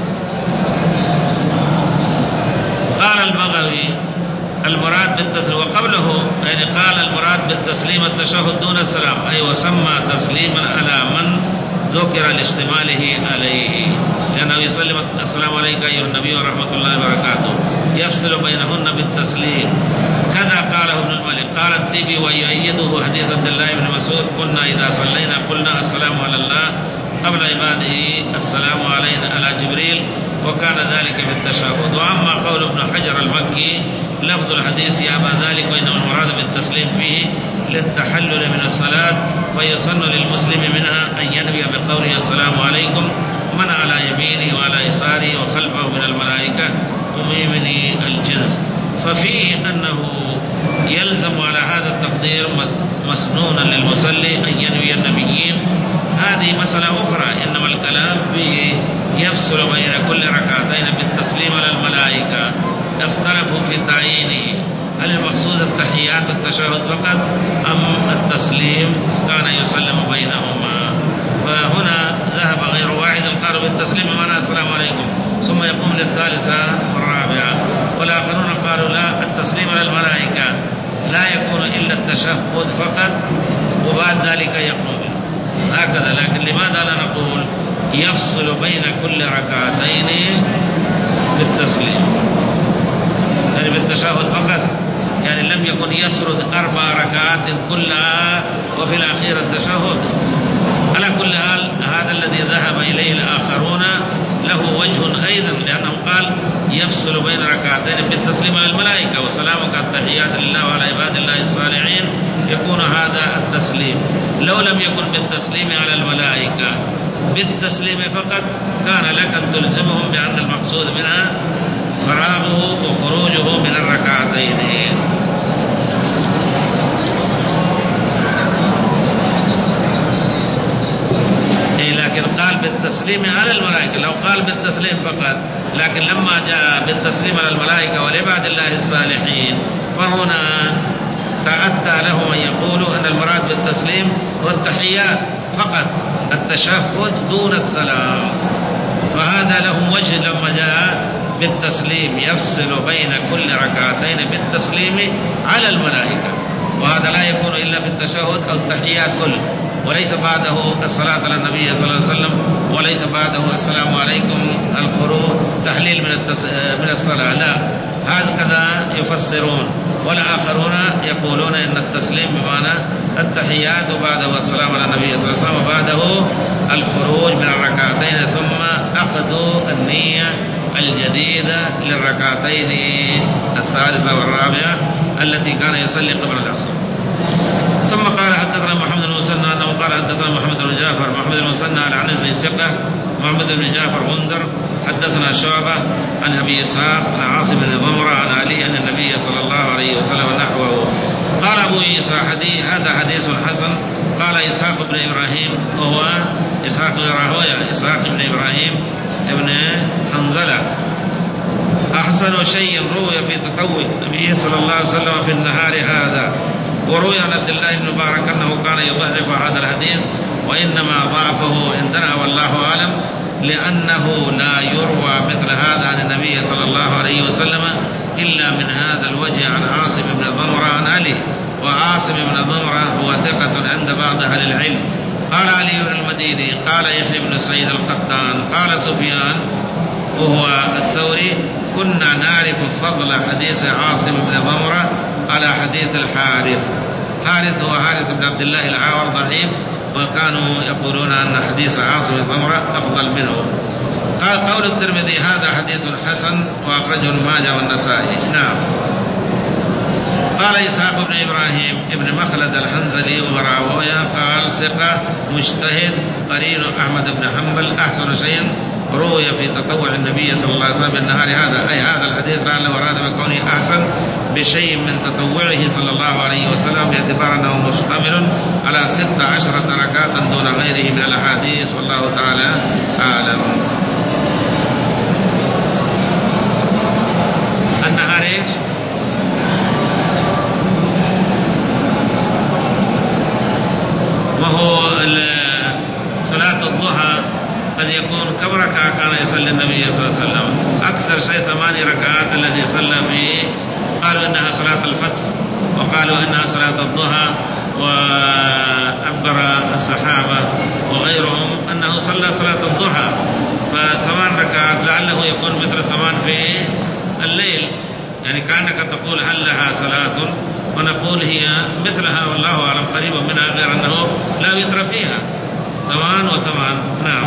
قال البغوي المراد بالتسليم وقبله، يعني قال المراد بالتسليم التشهد دون السلام، أي وسمى تسليما على من ذكر لاشتماله عليه، لأنه يسلم السلام عليك أيها النبي ورحمة الله وبركاته، يفصل بينهن بالتسليم. كذا قاله ابن الملك. قال الطيبي ويؤيده حديث عبد الله بن مسعود كنا إذا صلينا قلنا السلام على الله قبل عباده السلام علينا على جبريل، وكان ذلك في التشهد. وأما قول ابن حجر المكي لفظ الحديث يأبى ذلك وإنما المراد بالتسليم فيه للتحلل من الصلاة، فيسن للمسلم منها أن ينوي بقوله السلام عليكم من على يمينه وعلى يساره وخلفه من الملائكة ومن الجنس. ففيه أنه يلزم على هذا التقدير مسنونا للمصلي أن ينوي النبيين، هذه مسألة أخرى، إنما الكلام فيه يفصل بين كل ركعتين بالتسليم على الملائكة. اختلفوا في تعيينه، هل المقصود التحيات التشهد فقط أم التسليم كان يسلم بينهما؟ فهنا ذهب غير واحد قالوا بالتسليم معنى السلام عليكم ثم يقوم للثالثة والرابعة، والآخرون قالوا لا، التسليم على الملائكة لا يكون إلا التشهد فقط وبعد ذلك يقوم هكذا. لكن لماذا لا نقول يفصل بين كل ركعتين بالتسليم، يعني بالتشهد فقط يعني لم يكن يسرد أربع ركعات كلها وفي الأخير التشهد. على كل حال هذا الذي ذهب إليه الآخرون له وجه أيضا، لأنه قال يفصل بين ركعتين بالتسليم على الملائكة وسلامك التحيات لله وعلى عباد الله الصالحين، يكون هذا التسليم. لو لم يكن بالتسليم على الملائكة بالتسليم فقط كان لك أن تلزمهم بأن المقصود منها فراغه وخروجه من الركعتين. لكن قال بالتسليم على الملائكة، لو قال بالتسليم فقط، لكن لما جاء بالتسليم على الملائكة ولعباد الله الصالحين فهنا تأتى لهم أن يقولوا أن المراد بالتسليم والتحيات فقط، التشهد دون السلام. فهذا لهم وجه لما جاء بالتسليم يفصل بين كل ركعتين بالتسليم على الملائكة، وهذا لا يكون إلا في التشهد أو التحيات كله، وليس بعده الصلاة على النبي صلى الله عليه وسلم، وليس بعده السلام عليكم الخروج تحليل من التس... من الصلاة، لا، هكذا يفسرون. والآخرون يقولون إن التسليم بمعنى التحيات وبعده السلام على النبي صلى الله عليه وسلم وبعده الخروج من الركعتين ثم عقد النية الجديدة للركعتين الثالثة والرابعة التي كان يصلي قبل العصر. ثم قال حدثنا محمد بن المثنى أنه قال حدثنا محمد بن جعفر محمد بن المثنى العنزي ثقة، محمد بن جعفر غندر حدثنا شعبة عن أبي إسحاق عن عاصم بن ضمرة عن علي أن النبي صلى الله عليه وسلم نحوه. قال أبو عيسى حديث هذا حديث حسن. قال إسحاق بن إبراهيم وهو إسحاق بن راهويه إسحاق بن إبراهيم ابن حنظلة أحسن شيء روي في تطوع النبي صلى الله عليه وسلم في النهار هذا. وروي عن عبد الله بن مبارك أنه كان يضعف هذا الحديث، وإنما ضعفه عندنا والله أعلم لأنه لا يروى مثل هذا عن النبي صلى الله عليه وسلم إلا من هذا الوجه عن عاصم بن ضمرة عن علي، وعاصم بن ضمرة هو ثقة عند بعض أهل العلم. قال علي بن المديني قال يحيى بن سعيد القطان قال سفيان وهو الثوري كنا نعرف فضل حديث عاصم بن ضمرة على حديث الحارث. حارث هو حارث بن عبد الله العاور ضعيف، وكانوا يقولون أن حديث عاصم بن ضمرة أفضل منه. قال قول الترمذي هذا حديث حسن وأخرجه ابن ماجه والنسائي. نعم. قال إسحاق بن إبراهيم ابن مخلد الحنزلي وراوية قال ثقة مجتهد قرين أحمد بن حنبل أحسن شيء روي في تطوع النبي صلى الله عليه وسلم بالنهار هذا، أي هذا الحديث لعله أراد بكونه أحسن بشيء من تطوعه صلى الله عليه وسلم باعتبار أنه مشتمل على ست عشرة ركعة دون غيره من الأحاديث، والله تعالى أعلم. النهار إيش؟ وهو صلاة الضحى قد يكون كم ركعة كان يصلي النبي صلى الله عليه وسلم؟ أكثر شيء ثماني ركعات الذي صلى فيه. قالوا إنها صلاة الفتح، وقالوا إنها صلاة الضحى، وعبر الصحابة وغيرهم أنه صلى صلاة الضحى، فثمان ركعات لعله يكون مثل ثمان في الليل، يعني كأنك تقول هل لها صلاة، ونقول هي مثلها والله أعلم قريبا منها، غير أنه لا وتر فيها، ثمان وثمان. نعم.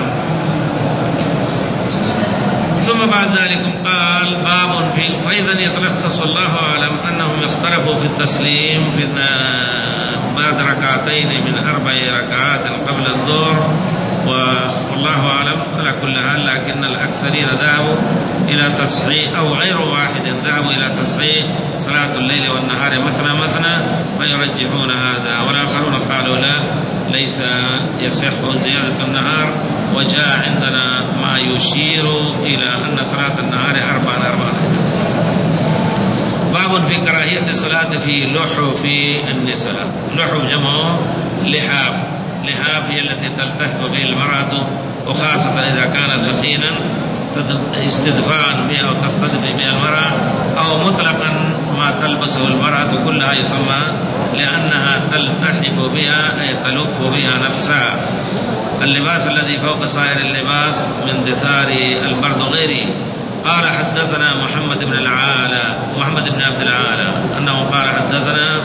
ثم بعد ذلك قال باب في فإذا يتلخص الله أعلم أنهم اختلفوا في التسليم في بعد ركعتين من أربع ركعات قبل الظهر، والله أعلم على كل حال، لكن الأكثرين ذهبوا إلى تصحيح أو غير واحد ذهبوا إلى تصحيح صلاة الليل والنهار مثنى مثنى فيرجحون هذا، والآخرون قالوا لا ليس يصح زيادة النهار، وجاء عندنا ما يشير إلى أن صلاة النهار أربع أربع. باب في كراهية الصلاة في لحف النساء. لحف جمعه لحاف، لحاف هي التي تلتحف به المرأة، وخاصة إذا كانت ثخينا استدفاء بها أو تستدفي بها المرأة، أو مطلقا ما تلبسه المرأة كلها يسمى، لأنها تلتحف بها أي تلف بها نفسها. اللباس الذي فوق سائر اللباس من دثار البرد غيره، قال حدثنا محمد بن العالى محمد بن عبد العالى أنه قال حدثنا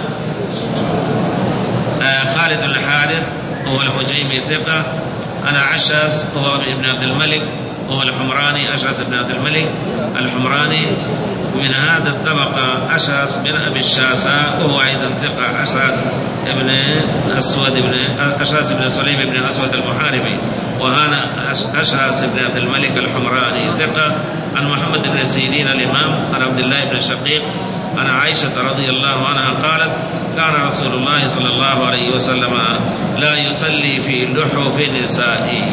خالد بن الحارث هو الحجيمي ثقة أنا عشاس هو ابن عبد الملك هو الحمراني أشعث بن عبد الملك الحمراني من هذا الطبقة أشعث بن أبي الشاساء وهو أيضا ثقة أشعث بن أسود بن أشعث بن سليم بن أسود المحاربي وهنا أشعث بن عبد الملك الحمراني ثقة عن محمد بن سيرين الإمام عن عبد الله بن شقيق عن عائشة رضي الله عنها قالت كان رسول الله صلى الله عليه وسلم لا يصلي في لحوف نسائه.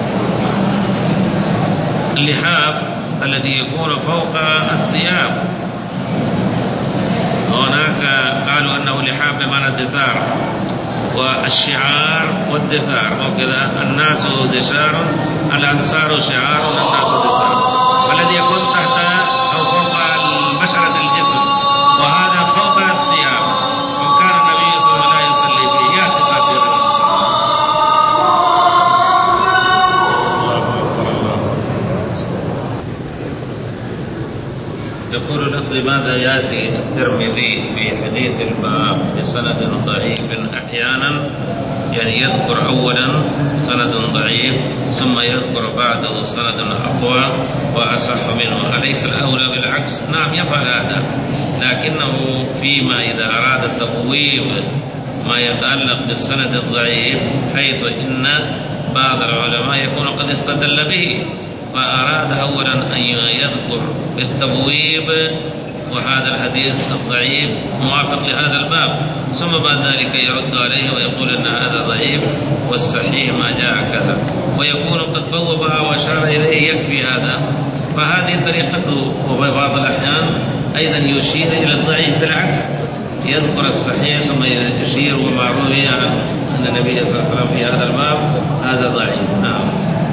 اللحاف الذي يكون فوق الثياب هناك قالوا أنه لحاف بمعنى الدثار والشعار والدثار وكذا الناس دثار الأنصار شعار الناس دثار والذي يكون تحت أو فوق البشرة الجسم وهذا فوق الثياب وكان النبي صلى الله عليه وسلم يصلي فيه يأتي تقدير الإنسان. يقول الأخ لماذا يأتي الترمذي في حديث الباب بسند ضعيف أحيانا يعني يذكر أولا سند ضعيف ثم يذكر بعده سند أقوى وأصح منه أليس الأولى بالعكس؟ نعم يفعل هذا لكنه فيما إذا أراد تقويم ما يتعلق بالسند الضعيف حيث إن بعض العلماء يكون قد استدل به فأراد أولا أن يذكر بالتبويب وهذا الحديث الضعيف موافق لهذا الباب ثم بعد ذلك يرد عليه ويقول أن هذا ضعيف والصحيح ما جاء كذا ويكون قد بوبها وأشار إليه يكفي هذا فهذه طريقته. وفي بعض الأحيان أيضا يشير إلى الضعيف بالعكس يذكر الصحيح ثم يشير وما روي أن النبي صلى الله عليه وسلم في هذا الباب هذا ضعيف. نعم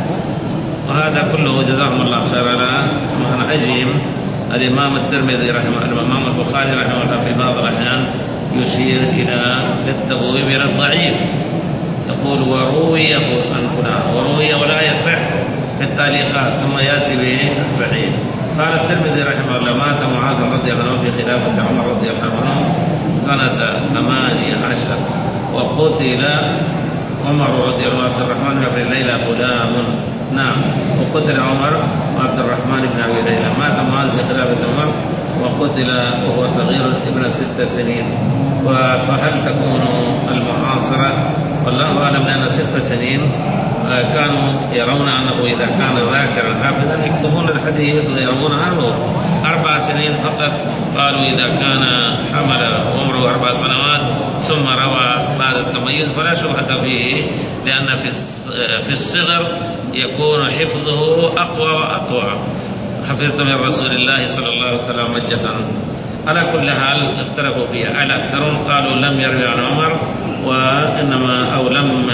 وهذا كله جزاهم الله خيرا عن عجيم الإمام الترمذي رحمه الله الإمام البخاري رحمه الله في بعض الأحيان يشير إلى التبويب إلى الضعيف يقول وروي عن فلان وروي ولا يصح في التعليقات ثم يأتي به الصحيح. قال الترمذي رحمه الله مات معاذ رضي الله عنه في خلافة عمر رضي الله عنه سنة ثمانية عشر وقتل عمر رضي الله عنه عبد الرحمن بن أبي ليلى غلام. نعم وقتل عمر وعبد الرحمن بن أبي ليلى مات معاذ في خلافة عمر وقتل وهو صغير ابن ست سنين. فهل تكون المعاصرة والله أعلم لأن ست سنين كانوا يرون أنه إذا كان ذاكرا حافظا يكتبون الحديث ويرون عنه أربع سنين فقط قالوا إذا كان حمل عمره أربع سنوات ثم روى بعد التمييز فلا شبهة فيه لأن في الصغر يكون حفظه أقوى وأقوى. حفظت من رسول الله صلى الله عليه وسلم مجة. على كل حال اختلفوا فيها الأكثرون قالوا لم يروي عن عمر وإنما أو لم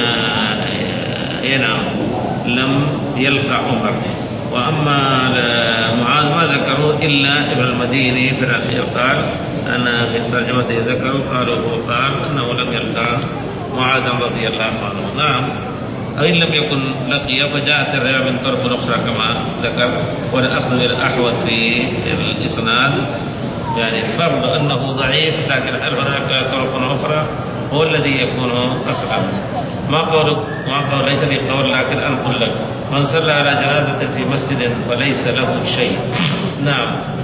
ينام لم يلقى عمر. وأما معاذ ما ذكروا إلا ابن المديني في الأخير قال أنا في ترجمته ذكروا قالوا هو قال أنه لم يلقى معاذ رضي الله عنه. نعم أو إن لم يكن لقي فجاءت الرواية من طرق أخرى كما ذكر والأخذ بالأحوث في الإسناد يعني فرض أنه ضعيف لكن هل هناك طرق أخرى هو الذي يكون أصعب. ما قول ما قول ليس لي قول لكن أنقل لك من صلى على جنازة في مسجد فليس له شيء. نعم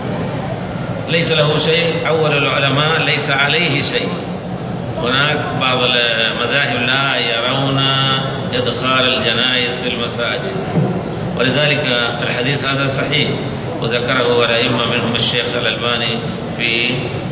ليس له شيء. أول العلماء ليس عليه شيء. هناك بعض المذاهب لا يرون إدخال الجنائز في المساجد ولذلك الحديث هذا صحيح وذكره الأئمة منهم الشيخ الألباني في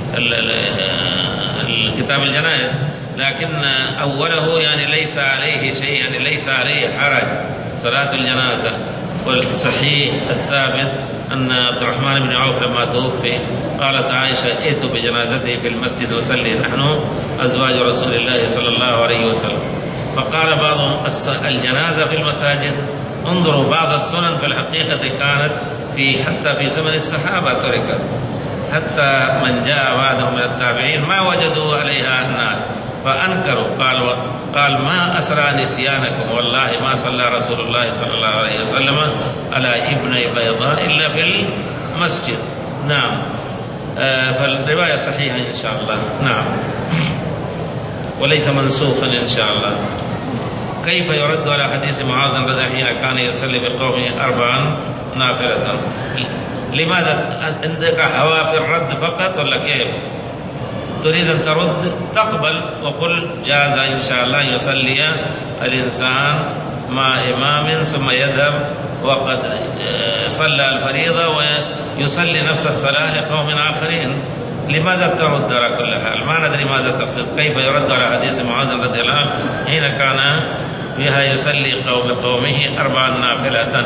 الكتاب الجنائز لكن أوله يعني ليس عليه شيء يعني ليس عليه حرج صلاة الجنازة. والصحيح الثابت أن عبد الرحمن بن عوف لما توفي قالت عائشة ائتوا بجنازته في المسجد وصلي نحن أزواج رسول الله صلى الله عليه وسلم. فقال بعضهم الجنازة في المساجد. انظروا بعض السنن في الحقيقة كانت في حتى في زمن الصحابة تركت حتى من جاء بعدهم من التابعين ما وجدوا عليها الناس فأنكروا قال قال ما أسرى نسيانكم والله ما صلى رسول الله صلى الله عليه وسلم على ابن بيضاء إلا في مسجد. نعم. آه فالرواية صحيحة إن شاء الله. نعم، وليس منسوخا إن شاء الله. كيف يرد على حديث معاذ رضي الله عنه حين كان يصلي بقومه أربعا نافلة؟ لماذا عندك هوى في الرد فقط ولا كيف؟ تريد أن ترد؟ تقبل وقل جاز إن شاء الله يصلي الإنسان مع إمام ثم يذهب وقد صلى الفريضة ويصلي نفس الصلاة لقوم آخرين. لماذا ترد على كل حال؟ ما ندري ماذا تقصد. كيف يرد على حديث معاذ رضي الله عنه حين كان بها يصلي قوم قومه أربعا نافلة؟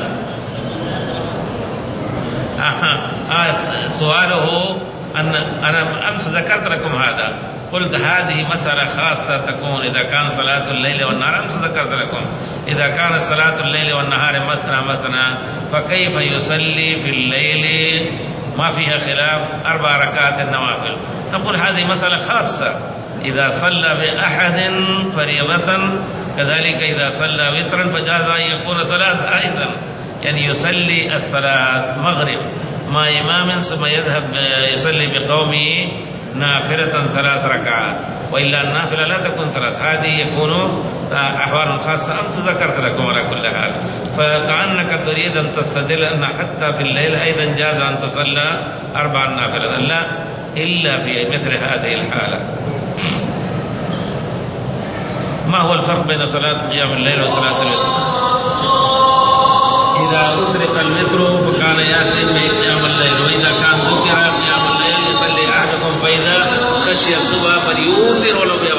آه. آه. سؤاله أن أنا أمس ذكرت لكم هذا، قلت هذه مسألة خاصة تكون إذا كان صلاة الليل والنهار. أمس ذكرت لكم إذا كان صلاة الليل والنهار مثنى مثنى فكيف يصلي في الليل ما فيها خلاف أربع ركعات النوافل؟ نقول هذه مسألة خاصة إذا صلى بأحد فريضة، كذلك إذا صلى وترا فجاز أن يكون ثلاث أيضا، يعني يصلي الثلاث مغرب مع إمام ثم يذهب يصلي بقومه نافلة ثلاث ركعات، وإلا النافلة لا تكون ثلاث، هذه يكون أحوال خاصة. أمس ذكرت لكم على كل حال. فكأنك تريد أن تستدل أن حتى في الليل أيضا جاز أن تصلى أربع نافلة، لا إلا في مثل هذه الحالة. ما هو الفرق بين صلاة قيام الليل وصلاة الوتر؟ إذا أدرك الوتر فكان يأتي بقيام الليل، وإذا كان ذكر قيام الليل يصلي أحدكم فإذا خشي الصبح فليوتر ولو